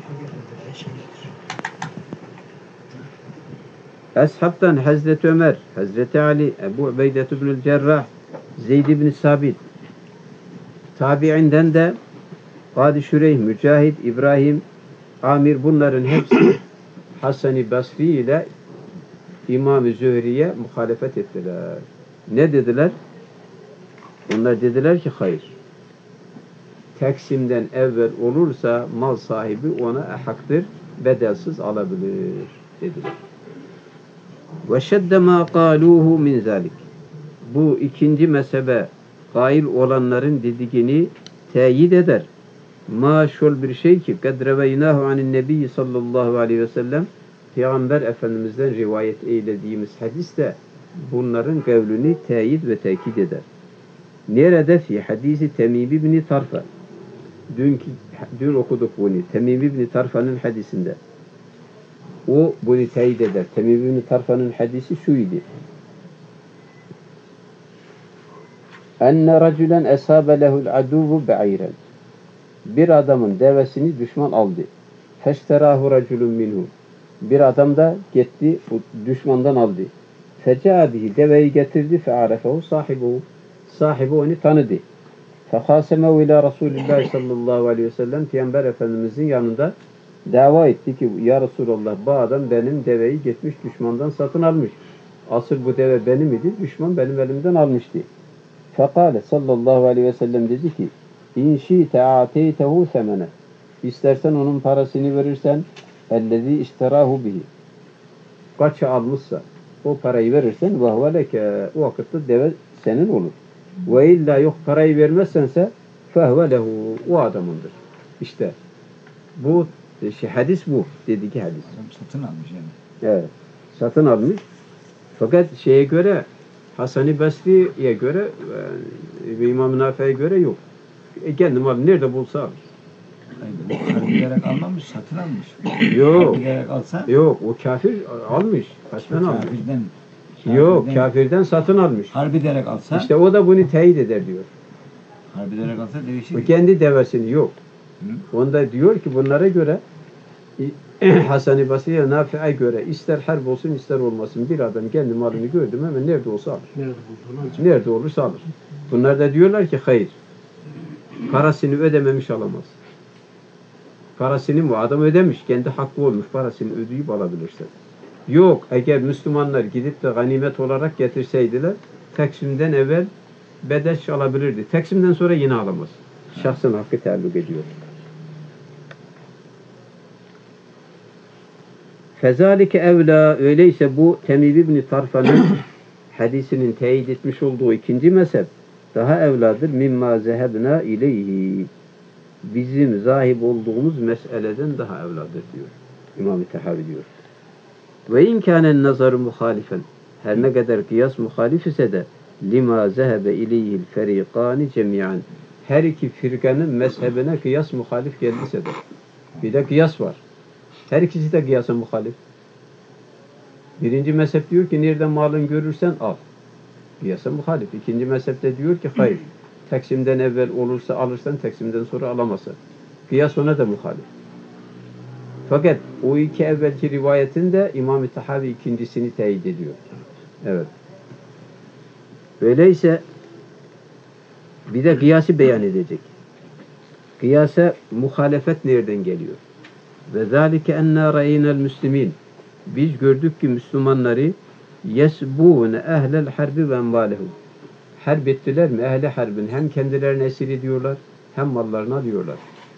Ashabtan Hazreti Ömer, Hazreti Ali, Ebu Ubeyde ibn Cerrah, Zeyd ibn Sabit. Tabi'inden de Kadi Şureyh, Mücahid, İbrahim, Amir bunların hepsi Hasan-ı Basri ile İmam-ı Zühri'ye muhalefet ettiler. Ne dediler? Onlar dediler ki hayır. Teksimden evvel olursa mal sahibi ona haktır, bedelsiz alabilir dediler. Ve şedde ma qaluhu min zalik. Bu ikinci mezhebe kail olanların dediğini teyit eder. Ma şol bir şey ki kad reveynahu anin nebi sallallahu aleyhi ve sellem Peygamber Efendimiz'den rivayet eylediğimiz hadiste bunların kavlini teyit ve tekit eder. Nerede fi hadisi Temim ibn Tarfa? Dün okuduk bunu. Temim ibn Tarfa'nın hadisinde. O bunu teyit eder. Temim ibn Tarfa'nın hadisi şuydu. Enne racülen esabe lehul aduvu be'ayren. Bir adamın devesini düşman aldı. Feşterahu racülün minhu. Bir adam da gitti düşmandan aldı. Feca'a bihi deveyi getirdi fe'arefehu sahibuhu. Sahibi onu tanıdı. Fekhasemehu ila Resulullah sallallahu aleyhi ve sellem Peygamber Efendimizin yanında dava etti ki ya Resulallah bu adam benim deveyi gitmiş düşmandan satın almış. Asıl bu deve benim idi. Düşman benim elimden almıştı. Fekale sallallahu aleyhi ve sellem dedi ki İn şi'te a'teytehu semene. İstersen onun parasını verirsen ellezî işterahu bihi. Kaça almışsa o parayı verirsen vahve leke. O vakitte deve senin olur. Ve illa yok parayı vermezsense fehve lehu. O adamındır. İşte bu hadis bu. Dedi ki hadis. Satın almış yani. Evet. Satın almış. Fakat şeye göre Hasan-ı Basri'ye göre ve İmam-ı Nafi'ye göre yok. Kendi malı nerede bulsa alır. Harbilerek almamış, satın almış. Yok. Harbilerek alsa Yok. O kafir almış. Kaçtan almış. Yok. Kafirden satın almış. Harbilerek alsa İşte o da bunu teyit eder diyor. harbilerek alsa değişir. O kendi devesini yok. Onda diyor ki bunlara göre Hasan-ı Basri'ye Nafi'ye göre ister harp olsun ister olmasın bir adam kendi malını gördüm hemen nerede olsa alır. Nerede olursa alır. Bunlar da diyorlar ki hayır. Parasını ödememiş alamaz. Parasını bu adam ödemiş. Kendi hakkı olmuş. Parasını ödeyip alabilirse. Yok. Eğer Müslümanlar gidip de ganimet olarak getirseydiler teksimden evvel bedel alabilirdi. Teksimden sonra yine alamaz. Şahsın hakkı taalluk ediyor. Fezalike evla öyleyse bu Temim ibn Tarfa'nın hadisinin teyit etmiş olduğu ikinci mezhep daha evladır mimma zehebna ileyhi. Bizim zahib olduğumuz meseleden daha evladır diyor. İmam-ı Tehavi diyor. Ve imkanen nazaru muhalifen. Her ne kadar kıyas muhalif ise de lima zehebe ileyhil ferikani cemiyan. Her iki firkanın mezhebine kıyas muhalif geldiyse de. Bir de kıyas var. Her ikisi de kıyasa muhalif. Birinci mezhep diyor ki nereden malın görürsen al. Kıyasa muhalif. İkinci mezhepte diyor ki hayır. Teksimden evvel olursa alırsan teksimden sonra alamazsın. Kıyas ona da muhalif. Fakat o iki evvelki rivayetinde İmam-ı Tahavi ikincisini teyit ediyor. Evet. Öyleyse bir de kıyası beyan edecek. Kıyasa muhalefet nereden geliyor? Ve zâlike ennâ ra'eynel müslimîn. Biz gördük ki Müslümanları yesbûne ehlel harbi ve envâlehum. Harp ettiler mi ehli harbin hem kendilerine esir ediyorlar hem mallarını alıyorlar.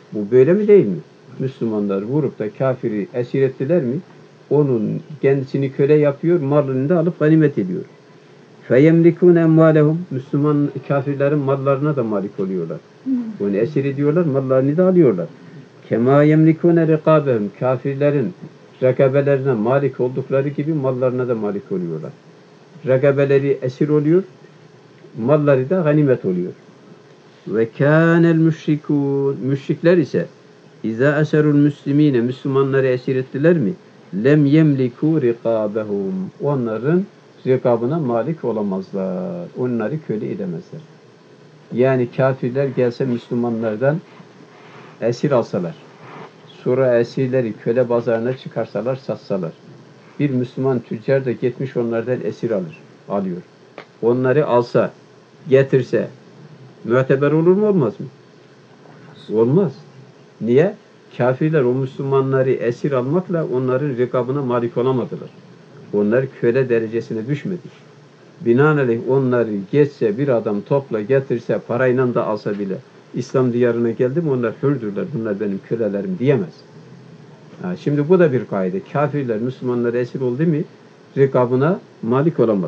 Bu böyle mi değil mi? Müslümanlar vurup da kafiri esir ettiler mi? Onun kendisini köle yapıyor, malını da alıp ganimet ediyor. فَيَمْلِكُونَ اَمْوَالَهُمْ Müslüman kafirlerin mallarına da malik oluyorlar. Onu esir ediyorlar, mallarını da alıyorlar. كَمَا يَمْلِكُونَ رِقَابَهُمْ Kafirlerin rekabelerine malik oldukları gibi mallarına da malik oluyorlar. Rekabeleri esir oluyor, malları da ganimet oluyor. Ve kânel müşrikûn müşrikler ise izâ eserul müslimîne Müslümanları esir ettiler mi? Lem yemlikû rikâbehum onların rikabına malik olamazlar. Onları köle edemezler. Yani kafirler gelse Müslümanlardan esir alsalar, sonra esirleri köle pazarına çıkarsalar, satsalar. Bir Müslüman tüccar da gitmiş onlardan esir alıyor. Onları alsa, getirse, müteber olur mu olmaz mı? Olmaz. Niye? Kafirler o Müslümanları esir almakla onların rikabına malik olamadılar. Onlar köle derecesine düşmedi. Binaenaleyh onları geçse bir adam topla getirse parayla da alsa bile İslam diyarına geldi mi onlar hürdürler. Bunlar benim kölelerim diyemez. Şimdi bu da bir kaide. Kafirler Müslümanlara esir oldu mu rikabına malik olamaz.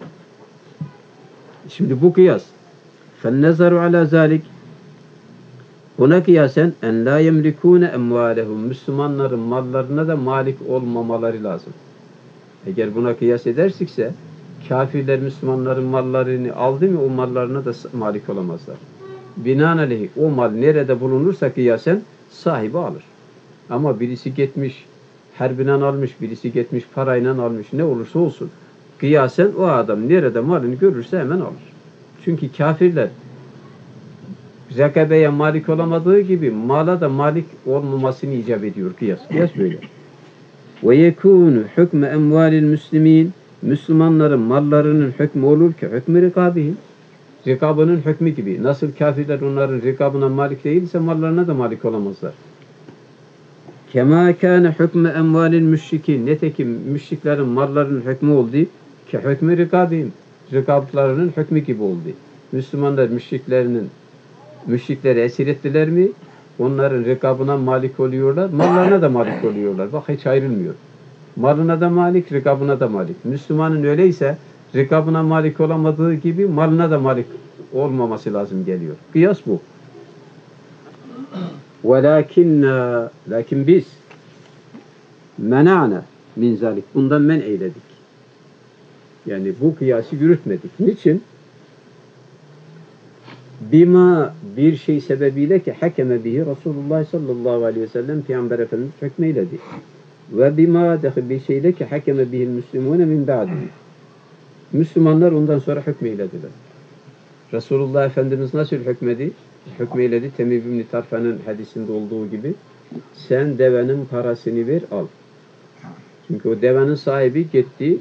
Şimdi bu kıyas. فَالنَّزَرُ عَلَى ذَٰلِكِ Buna kıyasen en la yemlikûne emvâlehum Müslümanların mallarına da malik olmamaları lazım. Eğer buna kıyas edersikse kafirler Müslümanların mallarını aldı mı o mallarına da malik olamazlar. Binaenaleyh o mal nerede bulunursa kıyasen sahibi alır. Ama birisi gitmiş herbinden almış, birisi gitmiş parayla almış ne olursa olsun kıyasen o adam nerede malını görürse hemen alır. Çünkü kafirler rekabeye malik olamadığı gibi mala da malik olmamasını icap ediyor kıyas. Kıyas böyle. Ve yekûnü hükmü emvâlil müslimîn Müslümanların mallarının hükmü olur ki hükmü rikâbihim rikabının hükmü gibi. Nasıl kafirler onların rikabına malik değilse mallarına da malik olamazlar. Kemâ kâne hükmü emvâlil müşrikîn Netekim müşriklerin mallarının hükmü oldu ki hükmü rikâbihim rikablarının hükmü gibi oldu. Müslümanlar müşrikleri esir ettiler mi onların rikabına malik oluyorlar, mallarına da malik oluyorlar. Bak hiç ayrılmıyor. Malına da malik, rikabına da malik. Müslümanın öyleyse rikabına malik olamadığı gibi malına da malik olmaması lazım geliyor. Kıyas bu. Lakin biz mena'na min zalik. Bundan men eyledik. Yani bu kıyası yürütmedik. Niçin? Bima bir şey sebebiyle ki hakeme bihi Resulullah sallallahu aleyhi ve sellem Peygamber Efendimiz hükmeyledi. Ve bima bir şeyle ki hakeme bihil müslimune min ba'dihi. Müslümanlar ondan sonra hükmeylediler. Resulullah Efendimiz nasıl hükmeyledi? Temim İbn-i Tarfan'ın hadisinde olduğu gibi sen devenin parasını ver al. Çünkü o devenin sahibi gitti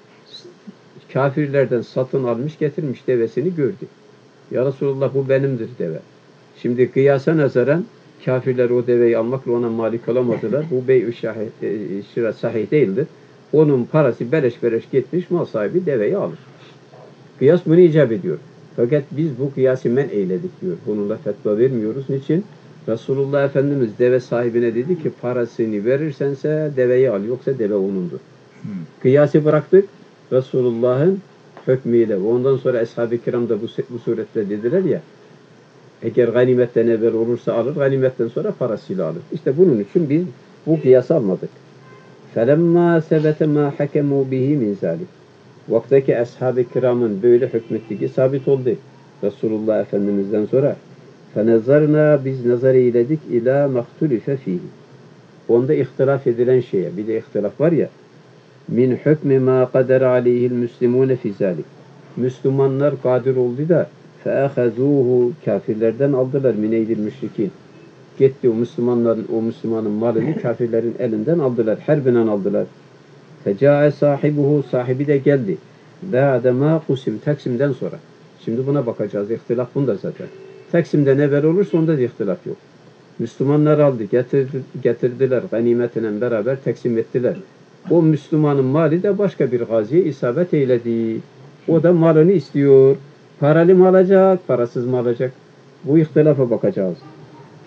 kafirlerden satın almış getirmiş devesini gördü. Ya Resulullah bu benimdir deve. Şimdi kıyasa nazaran kafirler o deveyi almakla ona malik olamadılar. Bu bey-ü şira sahih değildir. Onun parası beleş gitmiş mal sahibi deveyi alır. Kıyas bunu icap ediyor. Fakat biz bu kıyası men eyledik diyor. Bununla fetva vermiyoruz. Niçin? Resulullah Efendimiz deve sahibine dedi ki parasını verirsense deveyi al yoksa deve onundur. Kıyası bıraktık. Resulullah'ın hükmüyle. Ondan sonra ashab-ı kiram da bu suretle dediler ya eğer ganimetten evvel olursa alır, ganimetten sonra parasıyla alır. İşte bunun için biz bu kıyası almadık. فَلَمَّا سَبَتَ مَا حَكَمُوا بِهِ مِنْ ذَلِكَ Vaktaki ashab-ı kiramın böyle hükmettiği sabit oldu. Resulullah Efendimiz'den sonra فَنَزَرْنَا biz nazar eyledik اِلَى مَخْتُلِفَ ف۪يهِ Onda ihtilaf edilen şeye, bir de ihtilaf var ya min hükmü ma kader aleyhil müslimune fi zalik. Müslümanlar kadir oldu da feahazuhu kafirlerden aldılar mineydil müşrikin. Gitti o Müslümanın malını kafirlerin elinden aldılar. Herbinen aldılar. Fecae sahibuhu sahibi de geldi. Ba'de ma kusim taksimden sonra. Şimdi buna bakacağız. İhtilaf bunda zaten. Taksimden evvel olursa onda da ihtilaf yok. Müslümanlar aldı, getirdiler ganimetine beraber taksim ettiler. O Müslümanın mali de başka bir gaziye isabet eyledi. O da malını istiyor. Paralı mı alacak, parasız mı alacak? Bu ihtilafa bakacağız.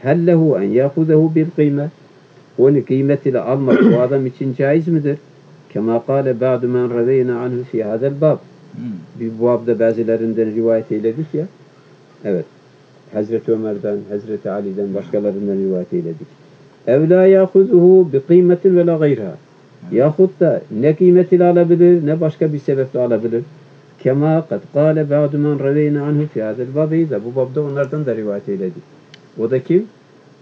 hellehu en yahuzehu bil kıyme. Onu kıymetiyle almak bu adam için caiz midir? Kema kâle ba'du men reveyna anhu fi hadel bab. Bu babda bazılarından rivayet eyledik ya. Evet. Hazreti Ömer'den, Hazreti Ali'den, başkalarından rivayet eyledik. Evlâ yâhuzuhu bi kıymetin ve la gayrâ. Yahut da ne kıymetiyle alabilir, ne başka bir sebeple alabilir. Kema kad kâle ba'du men reveyna anhu fi hadel babi da bu babda onlardan da rivayet eyledik. O da kim?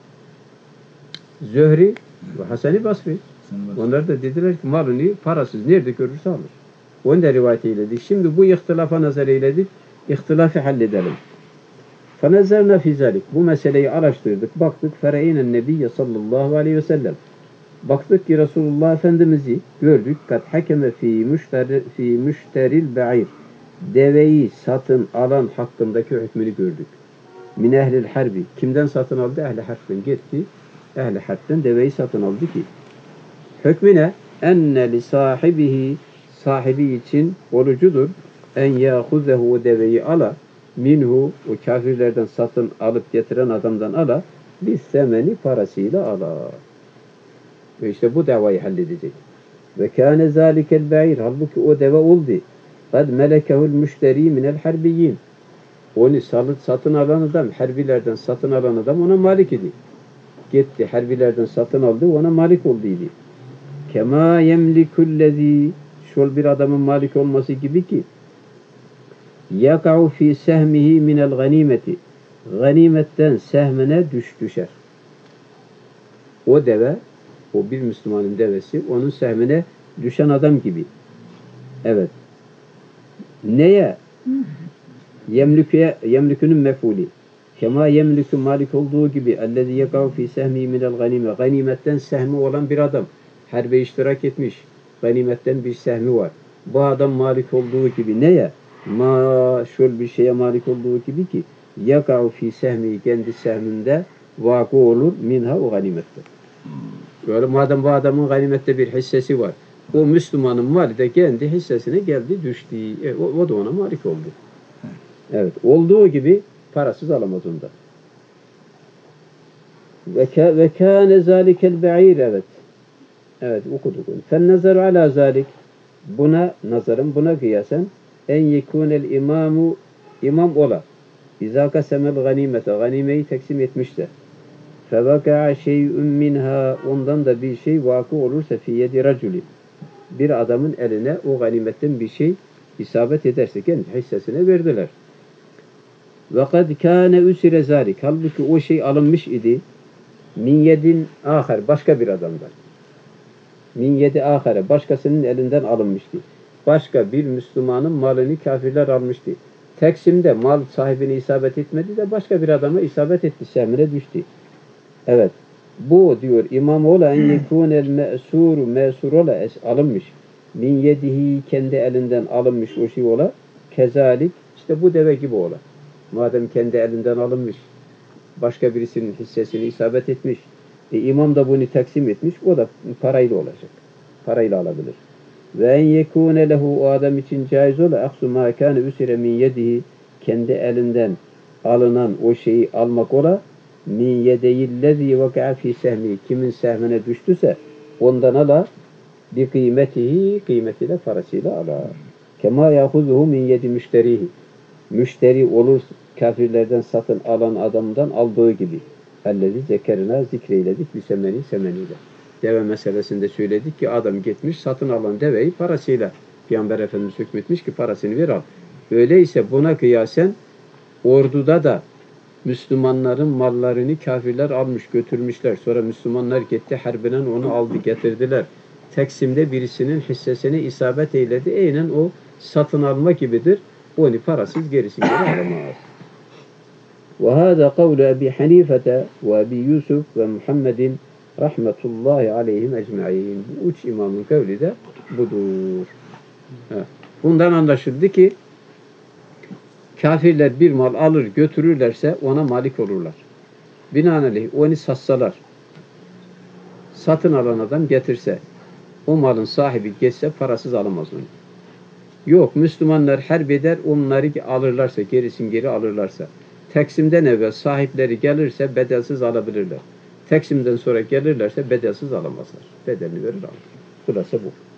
Zühri ve Hasan-ı Basri. Onlar da dediler ki malını parasız nerede görürse alır. Onu da rivayet eyledik. Şimdi bu ihtilafa nazar eyledik. İhtilafı halledelim. فَنَزَرْنَا فِي ذَلِكَ Bu meseleyi araştırdık. Baktık. فَرَيْنَ النَّبِيَّ sallallahu aleyhi ve sellem. Baktık ki Resulullah Efendimiz'i gördük. Kat hakeme fi müşteril ba'ir. Deveyi satın alan hakkındaki hükmünü gördük. Min ehlil harbi. Kimden satın aldı? Ehli harften gitti. Ehli harften deveyi satın aldı ki. Hükmü ne? Enne li sahibihi sahibi için olucudur. En yâhuzehu o deveyi ala. Minhu o kafirlerden satın alıp getiren adamdan ala. Biz semeni parasıyla ala. Ve işte bu davayı halledecek. Ve kâne zâlikel ba'ir. Halbuki o deve oldu. Kad melekehul müşteri minel harbiyyin. Onu satın alan adam, herbilerden satın alan adam ona malik idi. Gitti, herbilerden satın aldı, ona malik olduydu. Kema yemlikullezî şol bir adamın malik olması gibi ki yaka'u fi sehmihi minel ganimeti. Ganimetten sehmine düşer. O deve, o bir Müslümanın devesi, onun sehmine düşen adam gibi. Evet. Neye? Yemlükünün mef'ulü. Kema yemlükü malik olduğu gibi ellezî yekâhu fî sehmî minel ganîme. Ganimetten sehmi olan bir adam. Harbe iştirak etmiş. Ganimetten bir sehmi var. Bu adam malik olduğu gibi neye? Şöyle bir şeye malik olduğu gibi ki yekâhu fî sehmî kendi sehminde vakı olur minha o ganimette. Böyle madem bu adamın ganimette bir hissesi var. O Müslümanın mali de kendi hissesine geldi düştü. O da ona malik oldu. Evet. Olduğu gibi parasız alamaz ondan. Ve kâne zâlikel be'îr. Evet. Evet okuduk onu. Fen nazaru alâ zâlik. Buna nazarım, buna kıyasen en yekûnel imâmu imam ola. İzâ kasemel ganîmete. Ganimeyi teksim etmişse. Fevaka'a şey'ün minha. Ondan da bir şey vakı olursa fi yedi raculi. Bir adamın eline o ganimetten bir şey isabet ederse kendi hissesine verdiler. Ve kad kâne usire zâlik. Halbuki o şey alınmış idi. Min yedin ahar. Başka bir adamdan. Min yedi ahare. Başkasının elinden alınmıştı. Başka bir Müslümanın malını kafirler almıştı. Teksimde mal sahibine isabet etmedi de başka bir adama isabet etti. Semine düştü. Evet. Bu diyor İmam ola en yekûnel me'sûru me'sûr ola alınmış. Min yedihi kendi elinden alınmış o şey ola. Kezalik işte bu deve gibi ola. Madem kendi elinden alınmış, başka birisinin hissesini isabet etmiş, imam da bunu taksim etmiş, o da parayla olacak. Parayla alabilir. Ve en yekûne lehu o adam için caiz ola aksu mâ kâne üsire min yedihi kendi elinden alınan o şeyi almak ola min yedeyillezî veka'a fî sehmi kimin sehmine düştüse ondan ala bi kıymetihi kıymetiyle parasıyla ala. Kema yahuzuhu min yedi müşterihi müşteri olur kafirlerden satın alan adamdan aldığı gibi. Ellezi zekerina zikreyledik bir semeniyle. Deve meselesinde söyledik ki adam gitmiş satın alan deveyi parasıyla Peygamber Efendimiz hükmetmiş ki parasını ver al. Öyleyse buna kıyasen orduda da Müslümanların mallarını kafirler almış götürmüşler. Sonra Müslümanlar gitti harbinen onu aldı getirdiler. Teksimde birisinin hissesine isabet eyledi. Aynen o satın alma gibidir. Onu parasız gerisini geri alamaz. وهذا قول أبي حنيفة وأبي يوسف ومحمد rahmetullahi aleyhim ecmaîn. Bu üç imamın kavli de budur. Evet. Bundan anlaşıldı ki kafirler bir mal alır götürürlerse ona malik olurlar. Binaenaleyh onu satsalar satın alan adam getirse o malın sahibi geçse parasız alamaz onu. Yok Müslümanlar harp eder onları alırlarsa gerisini geri alırlarsa Teksimden evvel sahipleri gelirse bedelsiz alabilirler. Teksimden sonra gelirlerse bedelsiz alamazlar. Bedelini verir alır. Burası bu.